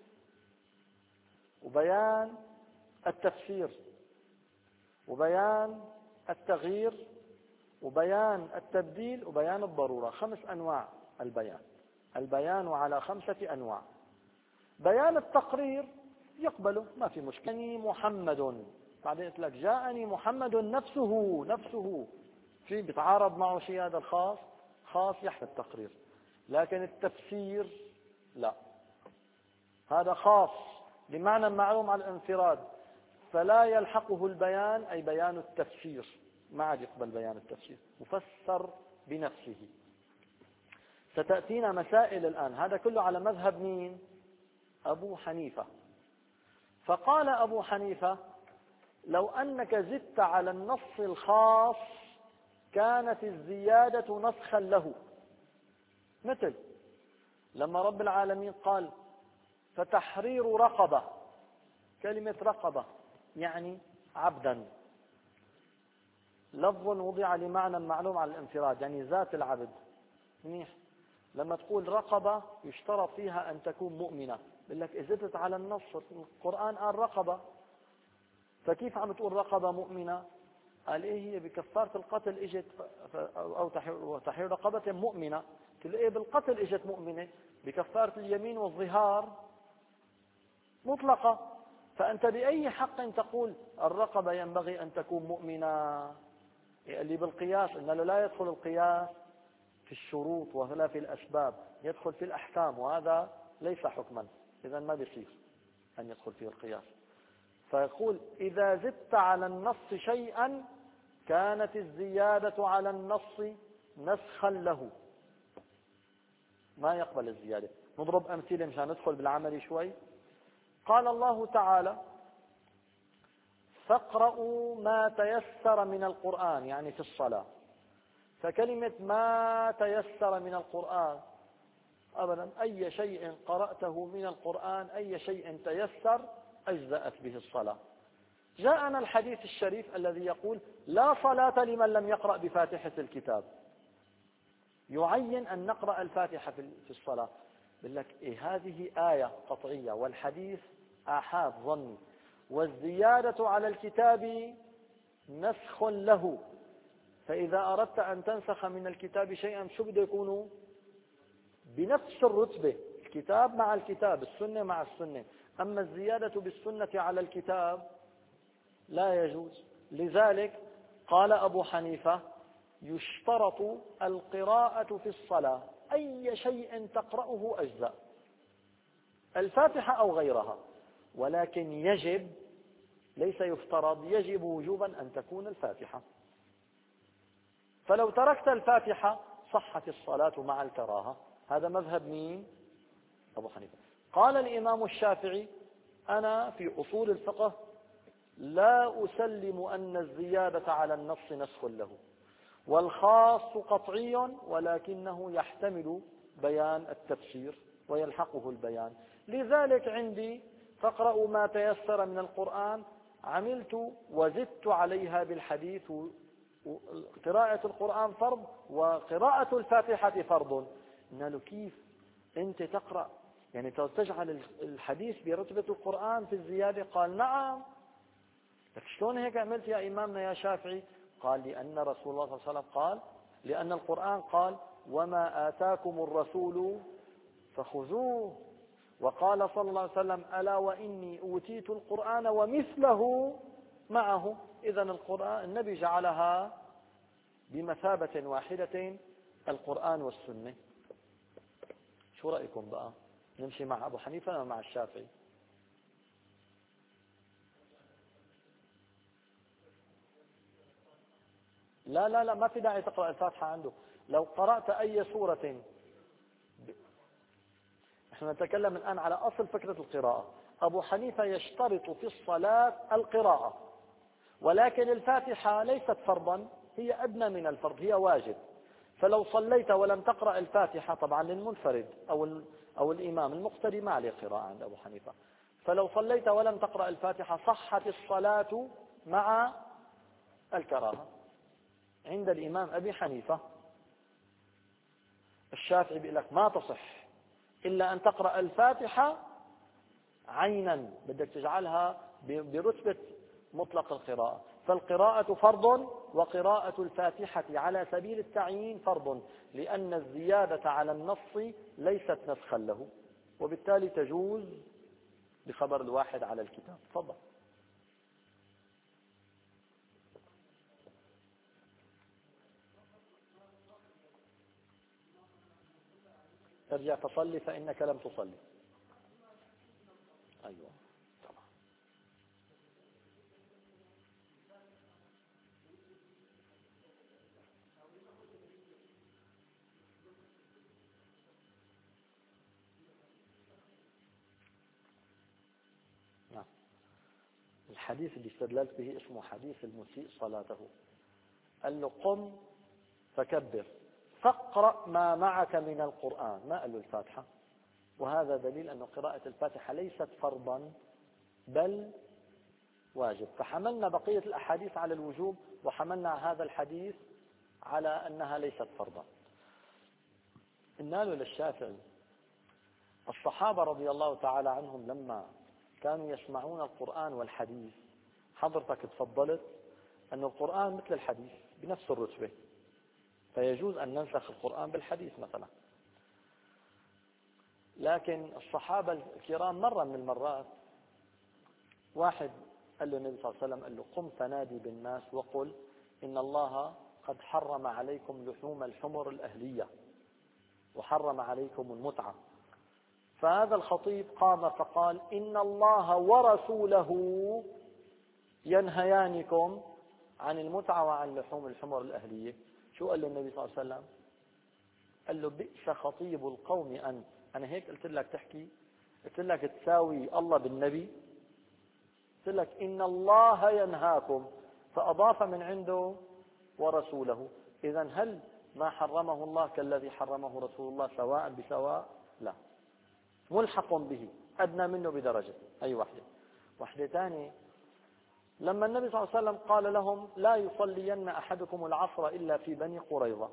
وبيان التفسير، وبيان التغيير، وبيان التبديل، وبيان الضرورة. خمس أنواع البيان. البيان على خمسة أنواع. بيان التقرير يقبله ما في مشكلة. جاءني محمد، بعدين قلت لك جاءني محمد نفسه، نفسه في بيتعارض معه شيء؟ هذا الخاص خاص يحمل التقرير. لكن التفسير لا، هذا خاص بمعنى معلوم على الانفراد، فلا يلحقه البيان، أي بيان التفسير، ما عاد يقبل بيان التفسير، مفسر بنفسه. ستأتينا مسائل الآن، هذا كله على مذهب مين؟ أبو حنيفة. فقال أبو حنيفة لو أنك زدت على النص الخاص كانت الزيادة نسخا له. مثل لما رب العالمين قال فتحرير رقبة، كلمة رقبة يعني عبدا، لفظ وضع لمعنى معلوم على الانفراد، يعني ذات العبد. منيح. لما تقول رقبة يشترط فيها أن تكون مؤمنة، بقول لك زدت على النص، القرآن قال رقبة، فكيف عم تقول رقبة مؤمنة؟ قال إيه هي بكفارة القتل إجت، أو تحرير رقبة مؤمنة. قلت إيه بالقتل إجت مؤمنة، بكفارة اليمين والظهار مطلقة. فأنت بأي حق تقول الرقبة ينبغي أن تكون مؤمنة؟ اللي بالقياس إنه لا يدخل القياس في الشروط ولا في الأسباب، يدخل في الأحكام، وهذا ليس حكما، إذا ما بيصير أن يدخل فيه القياس. فيقول إذا زدت على النص شيئا كانت الزيادة على النص نسخا له، ما يقبل الزيادة. نضرب أمثلة مشان ندخل بالعمل شوي. قال الله تعالى: فاقرؤوا ما تيسر من القرآن، يعني في الصلاة. فكلمة ما تيسر من القرآن أبدا، أي شيء قرأته من القرآن، أي شيء تيسر أجزأت به الصلاة. جاءنا الحديث الشريف الذي يقول: لا صلاة لمن لم يقرأ بفاتحة الكتاب. يعين أن نقرأ الفاتحة في الصلاة. يقول لك إيه، هذه آية قطعية والحديث آحاد ظني، والزيادة على الكتاب نسخ له. فإذا أردت أن تنسخ من الكتاب شيئا شو بده يكونوا بنفس الرتبة، الكتاب مع الكتاب، السنة مع السنة. أما الزيادة بالسنة على الكتاب لا يجوز. لذلك قال أبو حنيفة: يشترط القراءة في الصلاة، أي شيء تقرأه أجزاء، الفاتحة أو غيرها، ولكن يجب، ليس يفترض، يجب وجوبا أن تكون الفاتحة. فلو تركت الفاتحة صحت الصلاة مع الكراهة. هذا مذهب مين؟ أبو حنيفة. قال الإمام الشافعي: أنا في أصول الفقه لا أسلم أن الزيادة على النص نسخ له، والخاص قطعي ولكنه يحتمل بيان التفسير ويلحقه البيان. لذلك عندي فاقرأوا ما تيسر من القرآن، عملت وزدت عليها بالحديث. قراءة القرآن فرض وقراءة الفاتحة فرض. قلنا كيف أنت تقرأ، يعني تجعل الحديث برتبة القرآن في الزيادة؟ قال: نعم. لك شلون هيك عملت يا إمامنا يا شافعي؟ قال: لأن رسول الله صلى الله عليه وسلم قال، لأن القرآن قال: وما آتاكم الرسول فخذوه. وقال صلى الله عليه وسلم: ألا وإني أوتيت القرآن ومثله معه. إذن القرآن النبي جعلها بمثابة واحدة، القرآن والسنة. شو رأيكم بقى؟ نمشي مع أبو حنيفة ومع الشافعي؟ لا لا لا، ما في داعي تقرأ الفاتحة عنده. لو قرأت أي سورة، نحن نتكلم الآن على أصل فكرة القراءة. أبو حنيفة يشترط في الصلاة القراءة، ولكن الفاتحة ليست فرضا، هي أدنى من الفرض، هي واجب. فلو صليت ولم تقرأ الفاتحة، طبعا للمنفرد أو أو الإمام المقتدي ما عليه قراءة عند أبو حنيفة، فلو صليت ولم تقرأ الفاتحة صحت الصلاة مع الكراهة. عند الإمام أبي حنيفة الشافعي بيقول لك ما تصح إلا أن تقرأ الفاتحة عينا، بدك تجعلها برتبة مطلق القراءة. فالقراءة فرض، وقراءة الفاتحة على سبيل التعيين فرض، لأن الزيادة على النص ليست نسخا له، وبالتالي تجوز بخبر الواحد على الكتاب. تفضل. ترجع تصلي فإنك لم تصلي. أيوة طبعا. نعم. الحديث اللي استدللت به اسمه حديث المسيء صلاته. قال له: قم فكبر فاقرأ ما معك من القرآن، ما قال له الفاتحة. وهذا دليل أن قراءة الفاتحة ليست فرضا بل واجب. فحملنا بقية الأحاديث على الوجوب، وحملنا هذا الحديث على أنها ليست فرضا. قلنا له للشافعي: الصحابة رضي الله تعالى عنهم لما كانوا يسمعون القرآن والحديث، حضرتك تفضلت أن القرآن مثل الحديث بنفس الرتبة، فيجوز أن ننسخ القرآن بالحديث مثلا. لكن الصحابة الكرام مرة من المرات واحد قال له النبي صلى الله عليه وسلم، قال له: قم فنادي بالناس وقل إن الله قد حرم عليكم لحوم الحمر الأهلية وحرم عليكم المتعة. فهذا الخطيب قام فقال: إن الله ورسوله ينهيانكم عن المتعة وعن لحوم الحمر الأهلية. شو قال له النبي صلى الله عليه وسلم؟ قال له: بئس خطيب القوم أنت، أنا هيك قلت لك تحكي، قلت لك تساوي الله بالنبي، قلت لك إن الله ينهاكم، فأضاف من عنده ورسوله. إذا هل ما حرمه الله كالذي حرمه رسول الله سواء بسواء؟ لا، ملحق به، أدنى منه بدرجة. أي وحدة. وحدة ثانية، لما النبي صلى الله عليه وسلم قال لهم لا يصلين أحدكم العصر إلا في بني قريظة،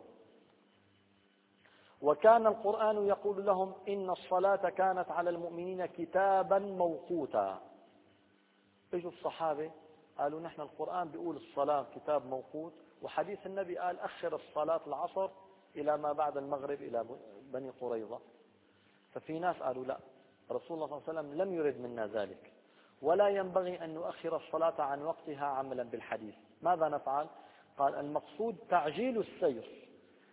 وكان القرآن يقول لهم إن الصلاة كانت على المؤمنين كتابا موقوتا، اجوا الصحابة قالوا نحن القرآن بيقول الصلاة كتاب موقوت، وحديث النبي قال أخر الصلاة العصر إلى ما بعد المغرب إلى بني قريظة. ففي ناس قالوا لا، رسول الله صلى الله عليه وسلم لم يرد منا ذلك، ولا ينبغي أن نؤخر الصلاة عن وقتها عملا بالحديث. ماذا نفعل؟ قال المقصود تعجيل السير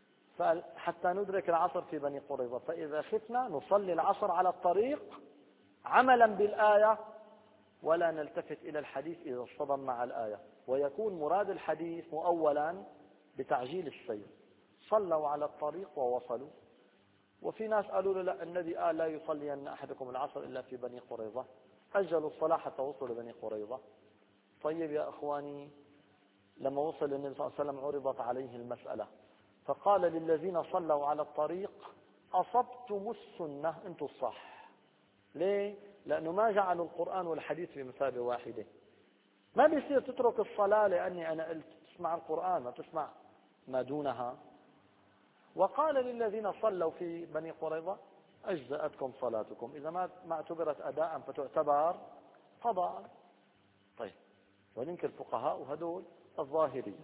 حتى ندرك العصر في بني قريظة، فإذا خفنا نصلي العصر على الطريق عملا بالآية، ولا نلتفت إلى الحديث إذا اصطدم مع الآية، ويكون مراد الحديث مؤولا بتعجيل السير. صلوا على الطريق ووصلوا. وفي ناس قالوا له لا، النبي قال لا يصلين أحدكم العصر إلا في بني قريظة، أجلوا الصلاة حتى وصلوا لبني قريظة. طيب يا أخواني، لما وصل النبي صلى الله عليه وسلم عرضت عليه المسألة، فقال للذين صلوا على الطريق أصبتم السنة، أنتم الصح. ليه؟ لأنه ما جعلوا القرآن والحديث في مثابة واحدة. ما بيصير تترك الصلاة لأني أنا قلت تسمع القرآن ما تسمع ما دونها. وقال للذين صلوا في بني قريظة أجزأتكم صلاتكم، إذا ما ما اعتبرت أداء فتعتبر قضاء. طيب، ولنك الفقهاء وهدول الظاهرية.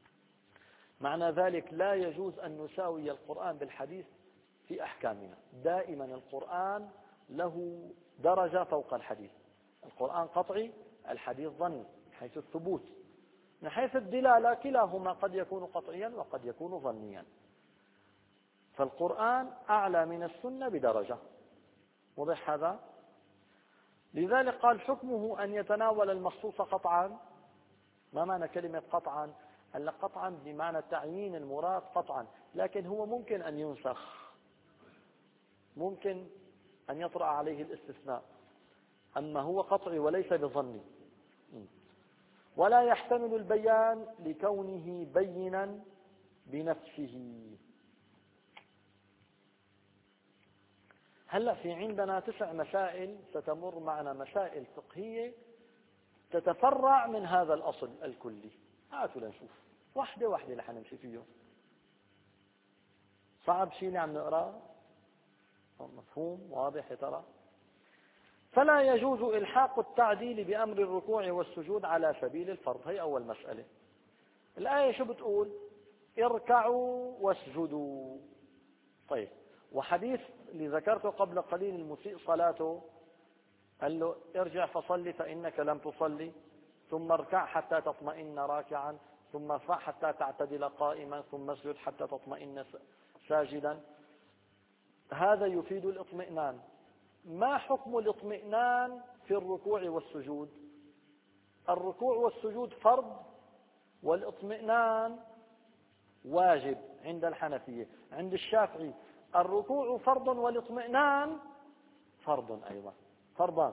معنى ذلك لا يجوز أن نساوي القرآن بالحديث في أحكامنا. دائما القرآن له درجة فوق الحديث. القرآن قطعي، الحديث ظني من حيث الثبوت. من حيث الدلالة كلاهما قد يكون قطعيا وقد يكون ظنيا. فالقرآن أعلى من السنة بدرجة. وضح هذا؟ لذلك قال حكمه أن يتناول المخصوص قطعا. ما معنى كلمة قطعا؟ قال قطعا بمعنى تعيين المراد قطعا، لكن هو ممكن أن ينسخ، ممكن أن يطرأ عليه الاستثناء، أما هو قطعي وليس بظني. ولا يحتمل البيان لكونه بينا بنفسه. هلأ في عندنا تسع مسائل ستمر معنا، مسائل فقهية تتفرع من هذا الأصل الكلي. هاتوا لنشوف واحدة واحدة اللي حنمشي فيه. صعب شيء اللي عم نقرأ؟ مفهوم واضح يا ترى؟ فلا يجوز إلحاق التعديل بأمر الركوع والسجود على سبيل الفرض. هي أول مسألة. الآية شو بتقول؟ اركعوا واسجدوا. طيب، وحديث اللي ذكرته قبل قليل المسيء صلاته قال له ارجع فصلي فإنك لم تصلي، ثم اركع حتى تطمئن راكعا، ثم ارفع حتى تعتدل قائما، ثم اسجد حتى تطمئن ساجدا. هذا يفيد الاطمئنان. ما حكم الاطمئنان في الركوع والسجود؟ الركوع والسجود فرض، والاطمئنان واجب عند الحنفية. عند الشافعي الركوع فرض والاطمئنان فرض أيضا، فرضان.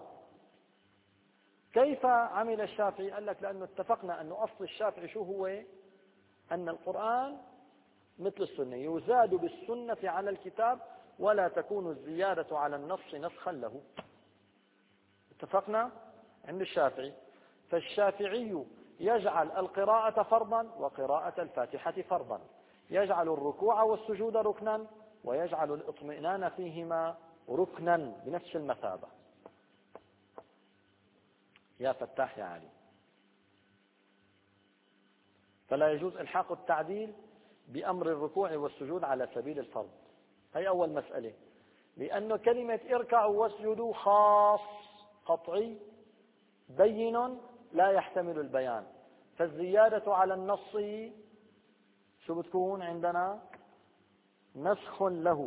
كيف عمل الشافعي؟ قال لك لأنه اتفقنا أن أصل الشافعي شو هو؟ أن القرآن مثل السنة، يزاد بالسنة على الكتاب، ولا تكون الزيادة على النص نسخا له. اتفقنا عند الشافعي. فالشافعي يجعل القراءة فرضا وقراءة الفاتحة فرضا، يجعل الركوع والسجود ركنا، ويجعل الاطمئنان فيهما ركنا بنفس المثابة. يا فتاح يا علي. فلا يجوز إلحاق التعديل بأمر الركوع والسجود على سبيل الفرض. هي أول مسألة. لأن كلمة اركعوا واسجدوا خاص قطعي بين لا يحتمل البيان، فالزيادة على النص شو بتكون عندنا؟ نسخ له.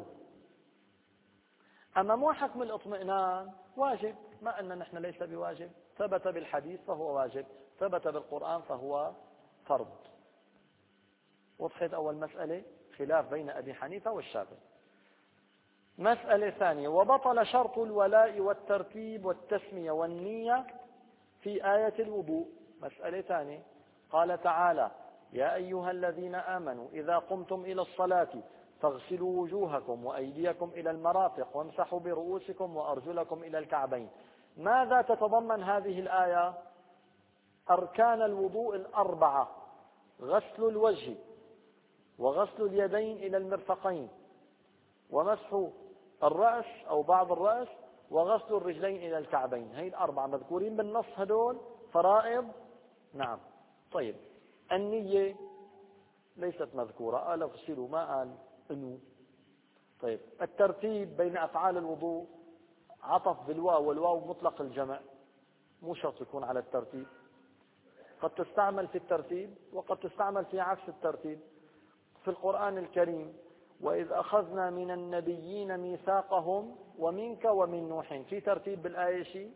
أما مو حكم الاطمئنان واجب، ما أن نحن ليس بواجب، ثبت بالحديث فهو واجب، ثبت بالقرآن فهو فرض. وضحت أول مسألة، خلاف بين أبي حنيفة والشافعي. مسألة ثانية: وبطل شرط الولاء والترتيب والتسمية والنية في آية الوضوء. مسألة ثانية: قال تعالى: يا أيها الذين آمنوا إذا قمتم إلى الصلاة فاغسلوا وجوهكم وأيديكم إلى المرافق وامسحوا برؤوسكم وأرجلكم إلى الكعبين. ماذا تتضمن هذه الآية؟ أركان الوضوء الأربعة: غسل الوجه وغسل اليدين إلى المرفقين ومسح الرأس أو بعض الرأس وغسل الرجلين إلى الكعبين. هي الأربعة مذكورين بالنص، هدول فرائض. نعم. طيب، النية ليست مذكورة، قال اغسلوا ما قال انو. طيب، الترتيب بين أفعال الوضوء عطف بالواو، والواو مطلق الجمع، مو شرط يكون على الترتيب، قد تستعمل في الترتيب وقد تستعمل في عكس الترتيب. في القرآن الكريم: وإذ أخذنا من النبيين ميثاقهم ومنك ومن نوح، في ترتيب بالآية شيء؟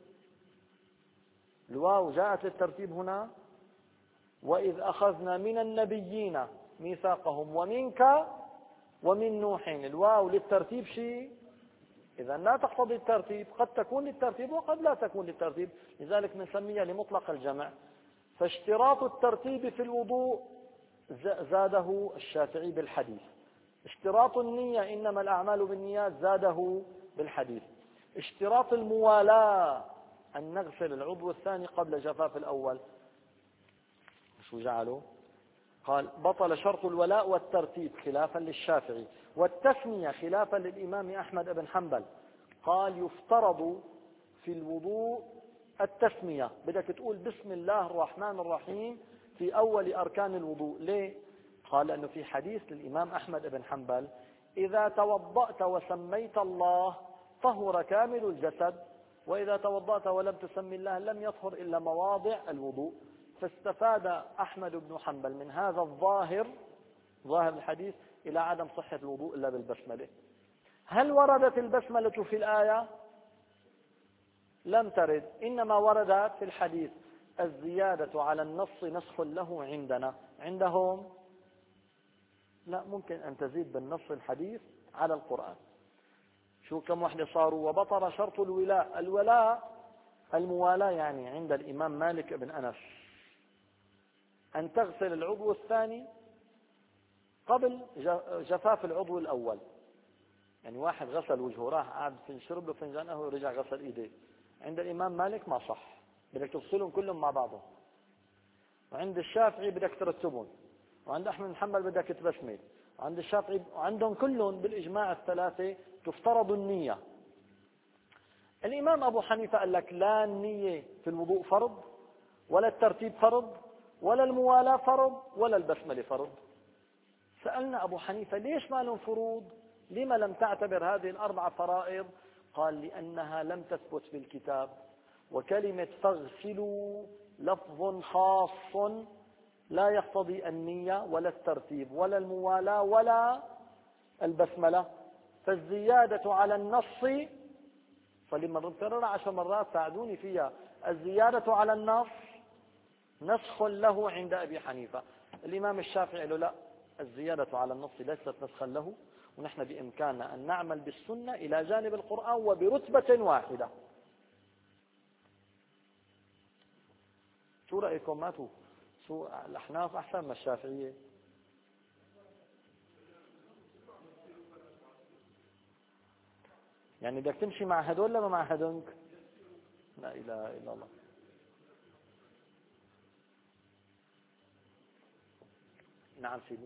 الواو جاءت للترتيب هنا. وإذ أخذنا من النبيين ميثاقهم ومنك ومن نوح، الواو للترتيب شيء؟ إذا لا تقتضي الترتيب، قد تكون للترتيب وقد لا تكون للترتيب، لذلك نسميها لمطلق الجمع. فاشتراط الترتيب في الوضوء زاده الشافعي بالحديث. اشتراط النية إنما الأعمال بالنيات زاده بالحديث. اشتراط الموالاة أن نغسل العضو الثاني قبل جفاف الأول، شو جعله؟ قال: بطل شرط الولاء والترتيب خلافا للشافعي، والتسمية خلافا للإمام أحمد بن حنبل. قال: يفترض في الوضوء التسمية، بدك تقول بسم الله الرحمن الرحيم في أول أركان الوضوء. ليه؟ قال: لأنه في حديث للإمام أحمد بن حنبل: إذا توضأت وسميت الله طهر كامل الجسد، وإذا توضأت ولم تسمي الله لم يطهر إلا مواضع الوضوء. فاستفاد أحمد بن حنبل من هذا الظاهر، ظاهر الحديث، إلى عدم صحة الوضوء إلا بالبسملة. هل وردت البسملة في الآية؟ لم ترد، إنما وردت في الحديث. الزيادة على النص نسخ له عندنا، عندهم لا، ممكن أن تزيد بالنص الحديث على القرآن. شو كم وحدة صاروا؟ وبطل شرط الولاء. الولاء الموالاة، يعني عند الإمام مالك بن أنس أن تغسل العضو الثاني قبل جفاف العضو الأول. يعني واحد غسل وجهه، راح قعد شرب له فنجان قهوة ورجع غسل إيديه، عند الإمام مالك ما صح، بدك تغسلهم كلهم مع بعضهم. وعند الشافعي بدك ترتبهم، وعند أحمد بن حنبل بدك تبسمل، وعند الشافعي، وعندهم كلهم بالإجماع الثلاثة تفترض النية. الإمام أبو حنيفة قال لك لا النية في الوضوء فرض، ولا الترتيب فرض، ولا الموالاة فرض، ولا البسملة فرض. سألنا أبو حنيفة: ليش ما لهم فروض؟ لما لم تعتبر هذه الأربع فرائض؟ قال: لأنها لم تثبت في الكتاب، وكلمة فاغسلوا لفظ خاص لا يقتضي النية ولا الترتيب ولا الموالاة ولا البسملة. فالزيادة على النص، فلما نكررها عشر مرات ساعدوني فيها، الزيادة على النص نسخ له عند أبي حنيفة. الإمام الشافعي قال له لا، الزيادة على النص ليست نسخا له، ونحن بإمكاننا أن نعمل بالسنة إلى جانب القرآن وبرتبة واحدة. شو رأيكم؟ ماتوا شو الأحناف أحسن من الشافعية؟ يعني بدك تمشي مع هدول ولا مع هدونك؟ لا إله إلا الله. نعم سيدي.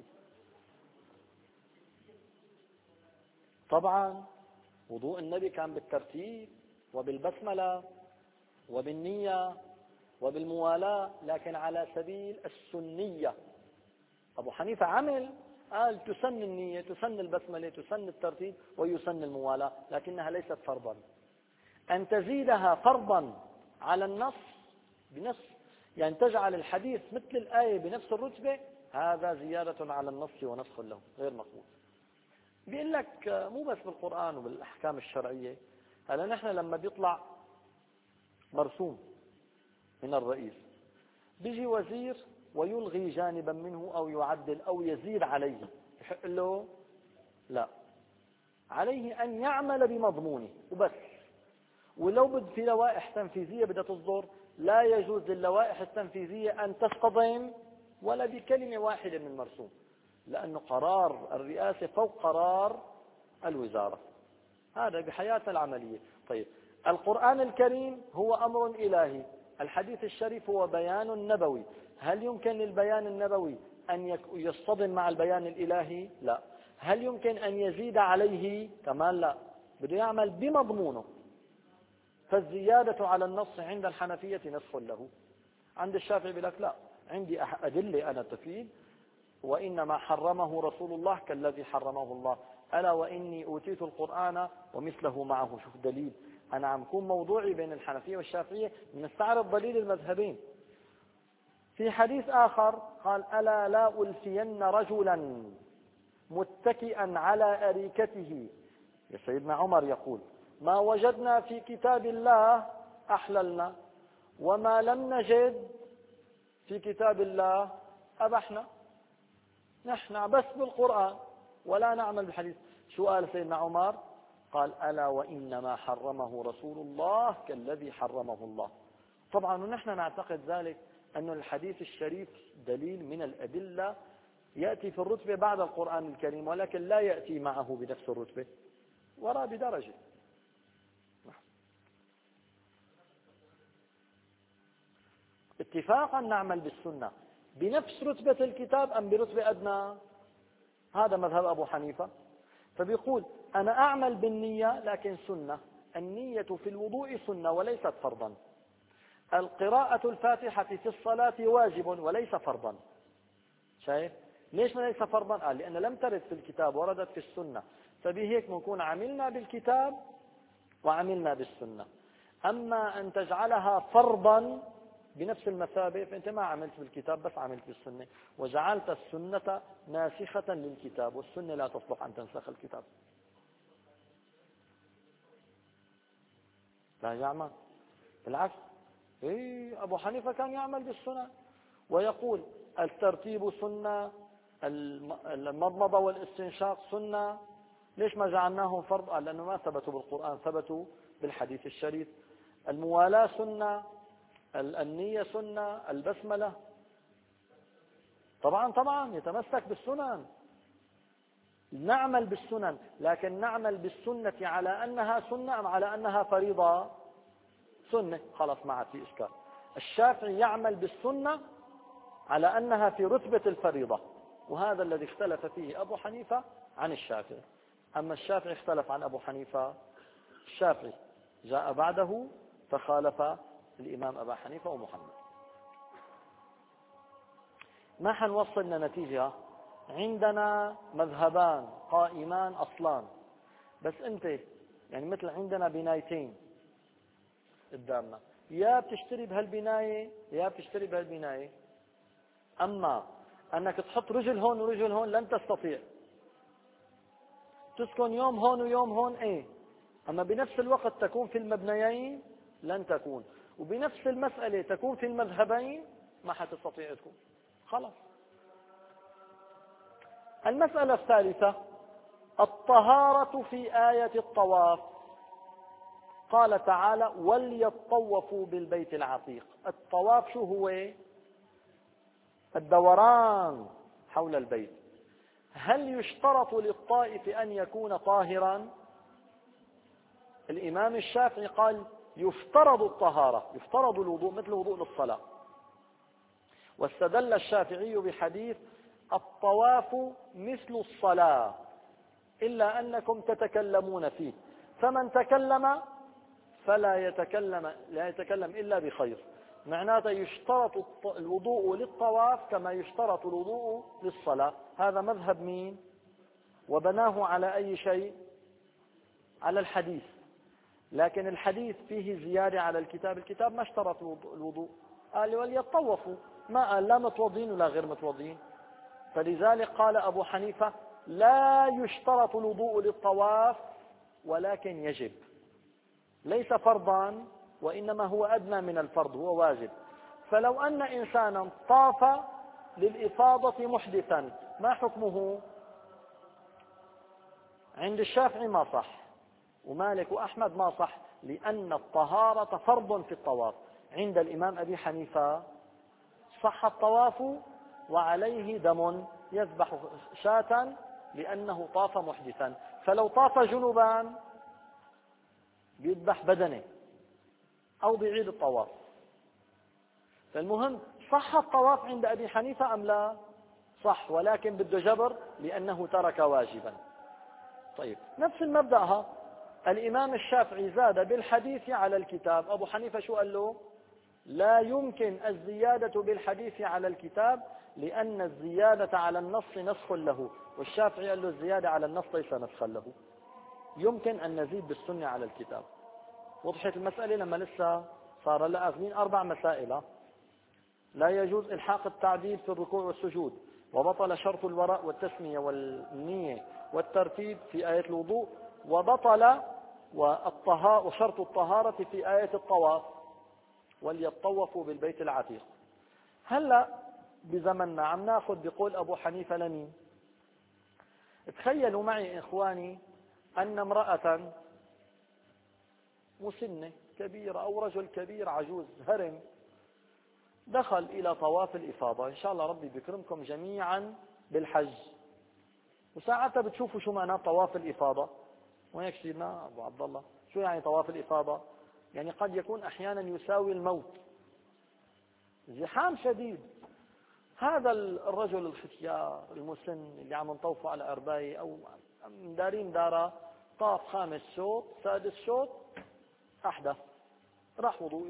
طبعا وضوء النبي كان بالترتيب وبالبسملة وبالنية وبالموالاة، لكن على سبيل السنية. أبو حنيفة عمل، قال تسن النية، تسن البسملة، تسن الترتيب، ويسن الموالاة، لكنها ليست فرضا. أن تزيدها فرضا على النص بنص، يعني تجعل الحديث مثل الآية بنفس الرتبة، هذا زيادة على النص ونسخ له غير مقبول. بيقول لك مو بس بالقرآن وبالأحكام الشرعية. هلا نحن لما بيطلع مرسوم من الرئيس، بيجي وزير ويلغي جانبا منه أو يعدل أو يزيد عليه، يحق له؟ لا. عليه أن يعمل بمضمونه وبس. ولو بد في لوائح تنفيذية بدها تصدر، لا يجوز للوائح التنفيذية أن تصطدم ولا بكلمة واحدة من المرسوم، لأنه قرار الرئاسة فوق قرار الوزارة. هذا بحياتنا العملية. طيب، القرآن الكريم هو أمر إلهي، الحديث الشريف هو بيان نبوي. هل يمكن للبيان النبوي أن يصطدم مع البيان الإلهي؟ لا. هل يمكن أن يزيد عليه؟ كمان لا، بده يعمل بمضمونه. فالزيادة على النص عند الحنفية نصف له. عند الشافعي بيقول لك لا، عندي أدلة أنا تفيد، وإنما حرمه رسول الله كالذي حرمه الله، ألا وإني أوتيت القرآن ومثله معه. شوف دليل، أنا عم كون موضوعي بين الحنفية والشافعية، نستعرض دليل المذهبين. في حديث آخر قال: ألا لا ألفين رجلا متكئا على أريكته. يا سيدنا عمر يقول: ما وجدنا في كتاب الله أحللنا، وما لم نجد في كتاب الله أبحنا. نحن بس بالقرآن ولا نعمل بالحديث. شو قال سيدنا عمر؟ قال: ألا وإنما حرمه رسول الله كالذي حرمه الله. طبعا ونحن نعتقد ذلك، أن الحديث الشريف دليل من الأدلة يأتي في الرتبة بعد القرآن الكريم، ولكن لا يأتي معه بنفس الرتبة، وراء بدرجة. اتفاقا نعمل بالسنة بنفس رتبة الكتاب أم برتبة أدنى. هذا مذهب أبو حنيفة. فبيقول: أنا أعمل بالنية لكن سنة. النية في الوضوء سنة وليست فرضا. القراءة الفاتحة في الصلاة واجب وليس فرضا. شايف ليش ما ليس فرضا؟ قال: لأن لم ترد في الكتاب، وردت في السنة. فبهيك نكون عملنا بالكتاب وعملنا بالسنة. أما أن تجعلها فرضا بنفس المثابة، فأنت ما عملت بالكتاب بس عملت بالسنة، وجعلت السنة ناسخة للكتاب، والسنة لا تصلح أن تنسخ الكتاب. لا يعمل، بالعكس. إيه، أبو حنيفة كان يعمل بالسنة ويقول: الترتيب سنة، المضمضة والاستنشاق سنة. ليش ما جعلناهم فرض؟ قال: لأنه ما ثبتوا بالقرآن، ثبتوا بالحديث الشريف. الموالاة سنة، النية سنة، البسملة. طبعا طبعا يتمسك بالسنن، نعمل بالسنن، لكن نعمل بالسنة على أنها سنة أم على أنها فريضة؟ سنة، خلاص ما عاد في إشكال. الشافعي يعمل بالسنة على أنها في رتبة الفريضة، وهذا الذي اختلف فيه أبو حنيفة عن الشافعي. أما الشافعي اختلف عن أبو حنيفة، الشافعي جاء بعده فخالف الإمام أبا حنيفة ومحمد. ما حنوصلنا نتيجة. عندنا مذهبان قائمان أصلان، بس أنت يعني مثل عندنا بنايتين قدامنا، يا بتشتري بهالبناية يا بتشتري بهالبناية. أما أنك تحط رجل هون ورجل هون لن تستطيع. تسكن يوم هون ويوم هون، ايه، أما بنفس الوقت تكون في المبنيين لن تكون، وبنفس المسألة تكون في المذهبين ما حتستطيع تكون. خلاص. المسألة الثالثة: الطهارة في آية الطواف. قال تعالى: وليطوفوا بالبيت العتيق. الطواف شو هو؟ الدوران حول البيت. هل يشترط للطائف أن يكون طاهرا؟ الإمام الشافعي قال: يفترض الطهارة، يفترض الوضوء مثل الوضوء للصلاة. واستدل الشافعي بحديث: الطواف مثل الصلاة إلا أنكم تتكلمون فيه، فمن تكلم فلا يتكلم لا يتكلم إلا بخير. معناته يشترط الوضوء للطواف كما يشترط الوضوء للصلاة. هذا مذهب مين؟ وبناه على أي شيء؟ على الحديث. لكن الحديث فيه زيادة على الكتاب. الكتاب ما اشترط الوضوء، قال: وليطوفوا، ما قال لا متوضين ولا غير متوضين. فلذلك قال أبو حنيفة: لا يشترط الوضوء للطواف، ولكن يجب، ليس فرضا، وإنما هو أدنى من الفرض، هو واجب. فلو أن إنسانا طاف للإفاضة محدثا، ما حكمه؟ عند الشافعي ما صح، ومالك وأحمد ما صح، لأن الطهارة فرض في الطواف. عند الإمام أبي حنيفة صح الطواف وعليه دم، يذبح شاة لأنه طاف محدثا، فلو طاف جنبا بيذبح بدنه أو بيعيد الطواف. فالمهم صح الطواف عند أبي حنيفة أم لا؟ صح، ولكن بده جبر لأنه ترك واجبا. طيب نفس المبدأ، الإمام الشافعي زاد بالحديث على الكتاب، أبو حنيفة شو قال له؟ لا يمكن الزيادة بالحديث على الكتاب لأن الزيادة على النص نسخ له، والشافعي قال له الزيادة على النص ليس نسخا له، يمكن أن نزيد بالسنة على الكتاب. وضحت المسألة لما لسه صار لها أغنين أربع مسائل. لا يجوز إلحاق التعديل في الركوع والسجود، وبطل شرط الوراء والتسمية والنية والترتيب في آية الوضوء، وبطل والطهاء وشرط الطهارة في آية الطواف، وليطوفوا بالبيت العتيق. هلا بزمننا عم ناخذ بقول أبو حنيفة لمين؟ تخيلوا معي إخواني أن امرأة مسنة كبيرة أو رجل كبير عجوز هرم دخل إلى طواف الإفاضة، إن شاء الله ربي بيكرمكم جميعا بالحج، وساعتها بتشوفوا شو معنى طواف الإفاضة. وهيك سيدنا أبو عبد الله، شو يعني طواف الإفاضة؟ يعني قد يكون أحيانا يساوي الموت، زحام شديد. هذا الرجل الختيار المسن اللي عم نطوفه على أرباية أو دارين دارا، طاف خامس شوط سادس شوط أحدث، راح وضوء،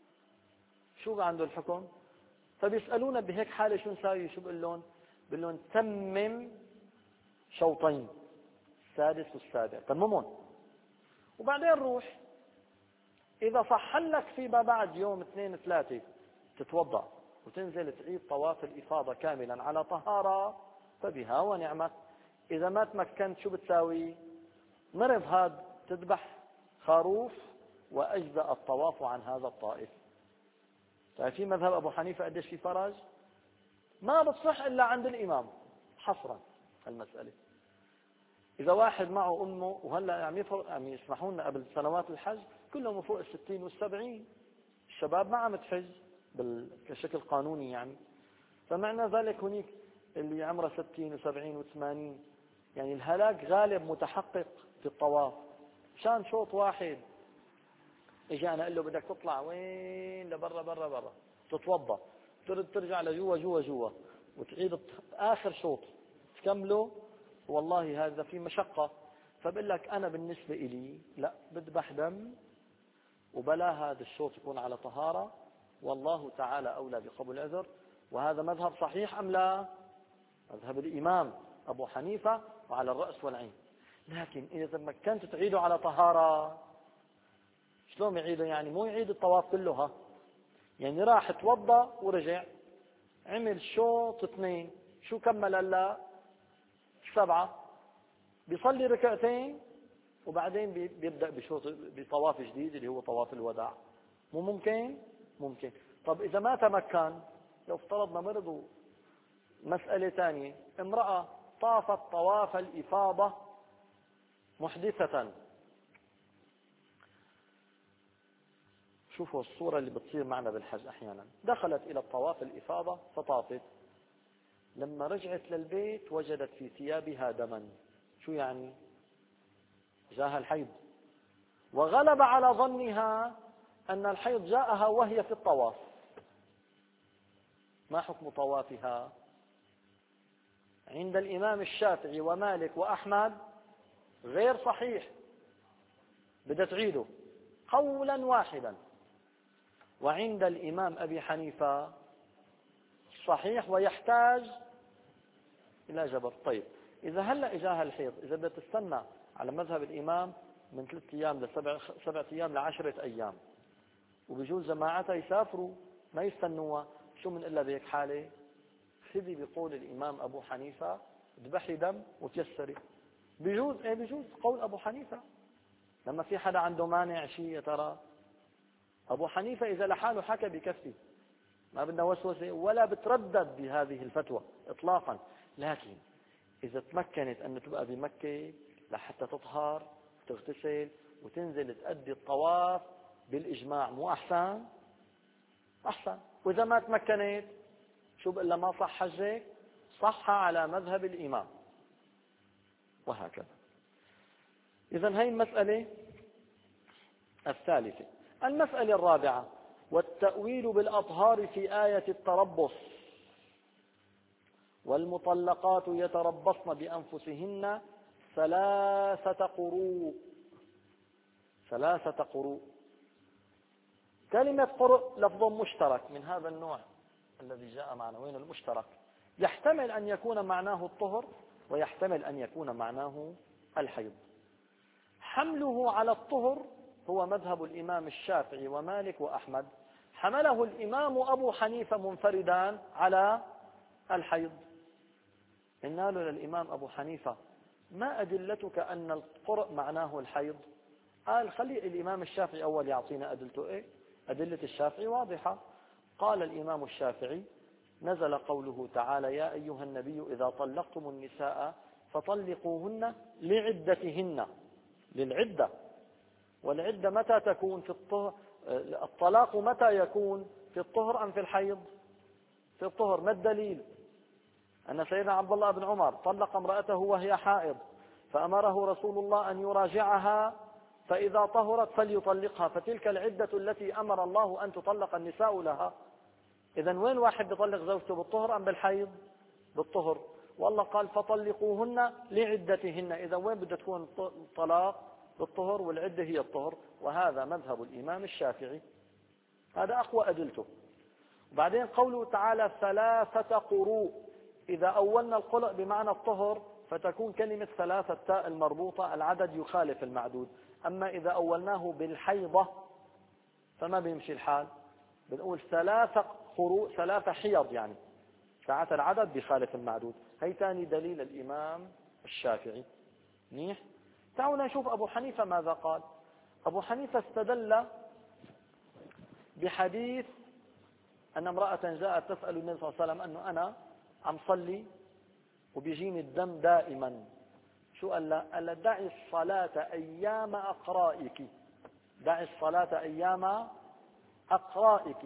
شو عنده الحكم؟ فبيسألونا بهيك حالة شو نساوي؟ شو بقول لهم؟ بقول لهم تمم شوطين، السادس والسابع تممون، وبعدين روح. إذا صح لك فيما بعد يوم اثنين ثلاثة تتوضأ وتنزل تعيد طواف الإفاضة كاملا على طهارة فبها ونعمت. إذا ما تمكنت شو بتساوي؟ مرض هاد تذبح خروف وأجزأ الطواف عن هذا الطائف. ففي مذهب أبو حنيفة قديش في فرج؟ ما بتصح إلا عند الإمام حصرا المسألة. إذا واحد معه أمه، وهلا يعني يعني يسمحوا لنا قبل سنوات الحج كلهم فوق الستين والسبعين، الشباب ما عم تحج بشكل قانوني يعني، فمعنى ذلك هنيك اللي عمره ستين وسبعين وثمانين، يعني الهلاك غالب متحقق في الطواف. مشان شوط واحد اجي انا اقول له بدك تطلع وين؟ لبرا برا برا، تتوضا، ترد ترجع لجوا جوا جوا، وتعيد اخر شوط تكمله، والله هذا في مشقة. فبقول لك انا بالنسبة الي لا، بذبح دم وبلا هذا الشوط يكون على طهارة، والله تعالى أولى بقبول العذر. وهذا مذهب صحيح أم لا؟ مذهب الإمام أبو حنيفة وعلى الرأس والعين. لكن إذا تمكنت تعيده على طهارة، شلون يعيده؟ يعني مو يعيد الطواف كلها، يعني راح توضأ ورجع عمل شوط اثنين، شو كمل هلا؟ سبعة، بيصلي ركعتين وبعدين بيبدأ بشوط بطواف جديد اللي هو طواف الوداع. مو ممكن؟ ممكن. طب إذا ما تمكن، لو افترضنا مرضوا، مسألة ثانية، امرأة طافت طواف الإفاضة محدثة. شوفوا الصورة اللي بتصير معنا بالحج أحيانا، دخلت إلى الطواف الإفاضة فطافت، لما رجعت للبيت وجدت في ثيابها دما. شو يعني؟ جاءها الحيض، وغلب على ظنها أن الحيض جاءها وهي في الطواف. ما حكم طوافها؟ عند الإمام الشافعي ومالك وأحمد غير صحيح، بدها تعيده قولا واحدا. وعند الإمام أبي حنيفة صحيح ويحتاج إلى جبر. طيب إذا هلأ إجاها الحيض، إذا بدها تستنى على مذهب الإمام من ثلاثة أيام لسبع سبع أيام لعشرة أيام، وبجوز جماعتها يسافروا ما يستنوها، شو من إلا بهيك حالة؟ خذي بقول الإمام أبو حنيفة، اذبحي دم وتيسري. بجوز ايه بجوز قول أبو حنيفة، لما في حدا عنده مانع شيء يا ترى؟ أبو حنيفة إذا لحاله حكى بكفي، ما بدنا وسوسة ولا بتردد بهذه الفتوى إطلاقا. لكن إذا تمكنت أن تبقى بمكة لحتى تطهر وتغتسل وتنزل تأدي الطواف بالإجماع، مو أحسن؟ أحسن. وإذا ما تمكنت شو بقول لها ما صح حجك؟ صح على مذهب الإمام، وهكذا. إذن هي المسألة الثالثة. المسألة الرابعة: والتأويل بالأطهار في آية التربص: والمطلقات يتربصن بأنفسهن ثلاثة قروء. ثلاثة قروء. كلمة قرء لفظ مشترك من هذا النوع الذي جاء معنا. وين المشترك؟ يحتمل أن يكون معناه الطهر ويحتمل أن يكون معناه الحيض. حمله على الطهر هو مذهب الإمام الشافعي ومالك وأحمد. حمله الإمام أبو حنيفة منفردا على الحيض. قلنا له للإمام أبو حنيفة: ما أدلتك أن القرء معناه الحيض؟ قال: خلي الإمام الشافعي أول يعطينا أدلته. إيه أدلة الشافعي واضحة. قال الإمام الشافعي: نزل قوله تعالى: يا أيها النبي إذا طلقتم النساء فطلقوهن لعدتهن. للعدة. والعدة متى تكون؟ في الطهر. الطلاق متى يكون؟ في الطهر أم في الحيض؟ في الطهر. ما الدليل؟ أن سيدنا عبد الله بن عمر طلق امرأته وهي حائض، فأمره رسول الله أن يراجعها، فإذا طهرت فليطلقها، فتلك العدة التي أمر الله أن تطلق النساء لها. إذن وين واحد بيطلق زوجته؟ بالطهر أم بالحيض؟ بالطهر. والله قال: فطلقوهن لعدتهن. إذا وين بده تكون الطلاق؟ بالطهر، والعدة هي الطهر. وهذا مذهب الإمام الشافعي، هذا أقوى أدلته. وبعدين قوله تعالى: ثلاثة قروء. إذا أولنا القلق بمعنى الطهر فتكون كلمة ثلاثة تاء المربوطة، العدد يخالف المعدود. أما إذا أولناه بالحيضة فما بيمشي الحال، بنقول ثلاثة قروء، ثلاثة حيض، يعني ساعات العدد بيخالف المعدود. هي ثاني دليل الإمام الشافعي. منيح. تعالوا نشوف أبو حنيفة ماذا قال. أبو حنيفة استدل بحديث أن امرأة جاءت تسأل النبي صلى الله عليه وسلم أنه أنا عم صلي وبيجيني الدم دائما. شو قال له؟ قال له: دعي الصلاة أيام أقرائك. دعي الصلاة أيام أقرائك.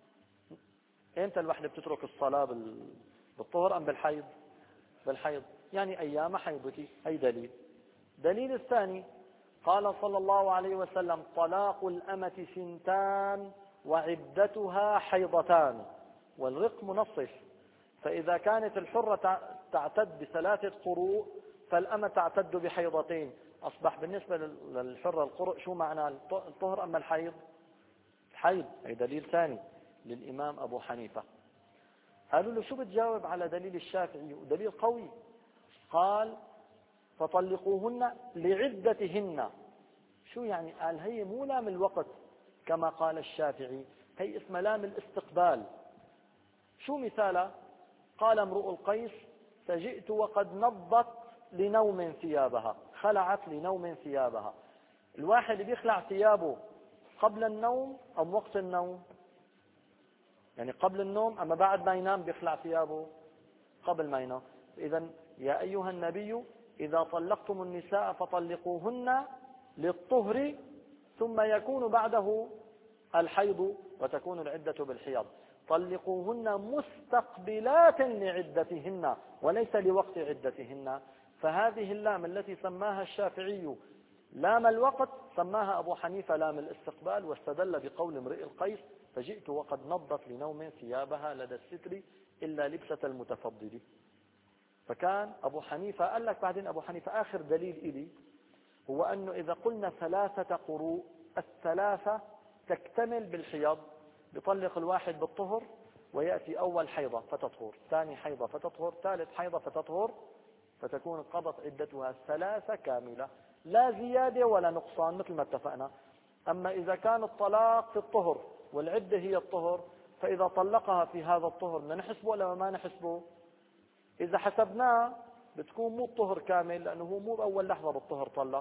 إمتى الوحدة بتترك الصلاة؟ بالطهر أم بالحيض؟ بالحيض، يعني أيام حيضك. أي دليل. دليل الثاني: قال صلى الله عليه وسلم: طلاق الأمة سنتان وعدتها حيضتان. والرق منصف، فإذا كانت الحرة تعتد بثلاثة قروء فالأمة تعتد بحيضتين. أصبح بالنسبة للحرة القروء شو معنى؟ الطهر أم الحيض؟ الحيض. أي دليل ثاني للإمام أبو حنيفة. قالوا له: شو بتجاوب على دليل الشافعي؟ ودليل قوي. قال: فطلقوهن لعدتهن. شو يعني؟ قال: هي مو لام الوقت كما قال الشافعي، هي اسمها لام الاستقبال. شو مثالها؟ قال امرؤ القيس: فجئت وقد نضت لنوم ثيابها. خلعت لنوم ثيابها. الواحد اللي بيخلع ثيابه قبل النوم أم وقت النوم؟ يعني قبل النوم، أما بعد ما ينام بيخلع ثيابه؟ قبل ما ينام. إذن يا أيها النبي إذا طلقتم النساء فطلقوهن للطهر ثم يكون بعده الحيض وتكون العدة بالحيض. طلقوهن مستقبلات لعدتهن وليس لوقت عدتهن. فهذه اللام التي سماها الشافعي لام الوقت سماها أبو حنيفة لام الاستقبال، واستدل بقول امرئ القيس: فجئت وقد نضت لنوم ثيابها لدى الستر إلا لبسة المتفضل. فكان أبو حنيفة قال لك بعدين أبو حنيفة آخر دليل إلي هو أنه إذا قلنا ثلاثة قروء، الثلاثة تكتمل بالحيض. بيطلق الواحد بالطهر ويأتي أول حيضة فتطهر، ثاني حيضة فتطهر، ثالث حيضة فتطهر، فتكون قضت عدتها ثلاثة كاملة لا زيادة ولا نقصان مثل ما اتفقنا. أما إذا كان الطلاق في الطهر والعدة هي الطهر، فإذا طلقها في هذا الطهر بدنا نحسبه ولا ما نحسبه؟ إذا حسبناه بتكون مو الطهر كامل، لأنه هو مو بأول لحظة بالطهر طلق.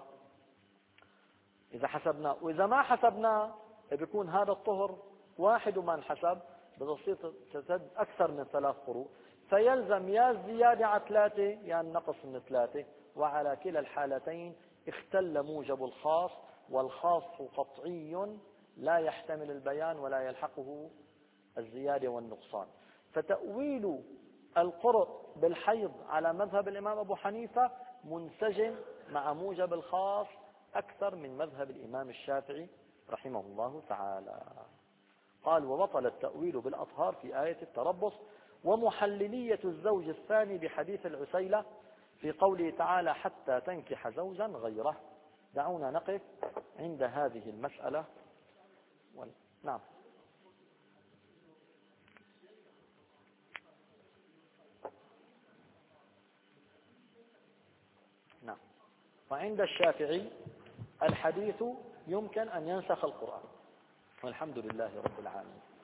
إذا حسبناه، وإذا ما حسبناه بيكون هذا الطهر واحد وما انحسب، بتصير تسد أكثر من ثلاث قروء. فيلزم يا الزيادة على ثلاثة يا النقص من ثلاثة، وعلى كلا الحالتين اختل موجب الخاص، والخاص قطعي لا يحتمل البيان ولا يلحقه الزيادة والنقصان. فتأويل القرء بالحيض على مذهب الإمام أبو حنيفة منسجم مع موجب الخاص أكثر من مذهب الإمام الشافعي رحمه الله تعالى. قال: وبطل التأويل بالأطهار في آية التربص. ومحللية الزوج الثاني بحديث العسيلة في قوله تعالى: حتى تنكح زوجا غيره. دعونا نقف عند هذه المسألة. نعم. نعم. وعند الشافعي الحديث يمكن أن ينسخ القرآن، والحمد لله رب العالمين.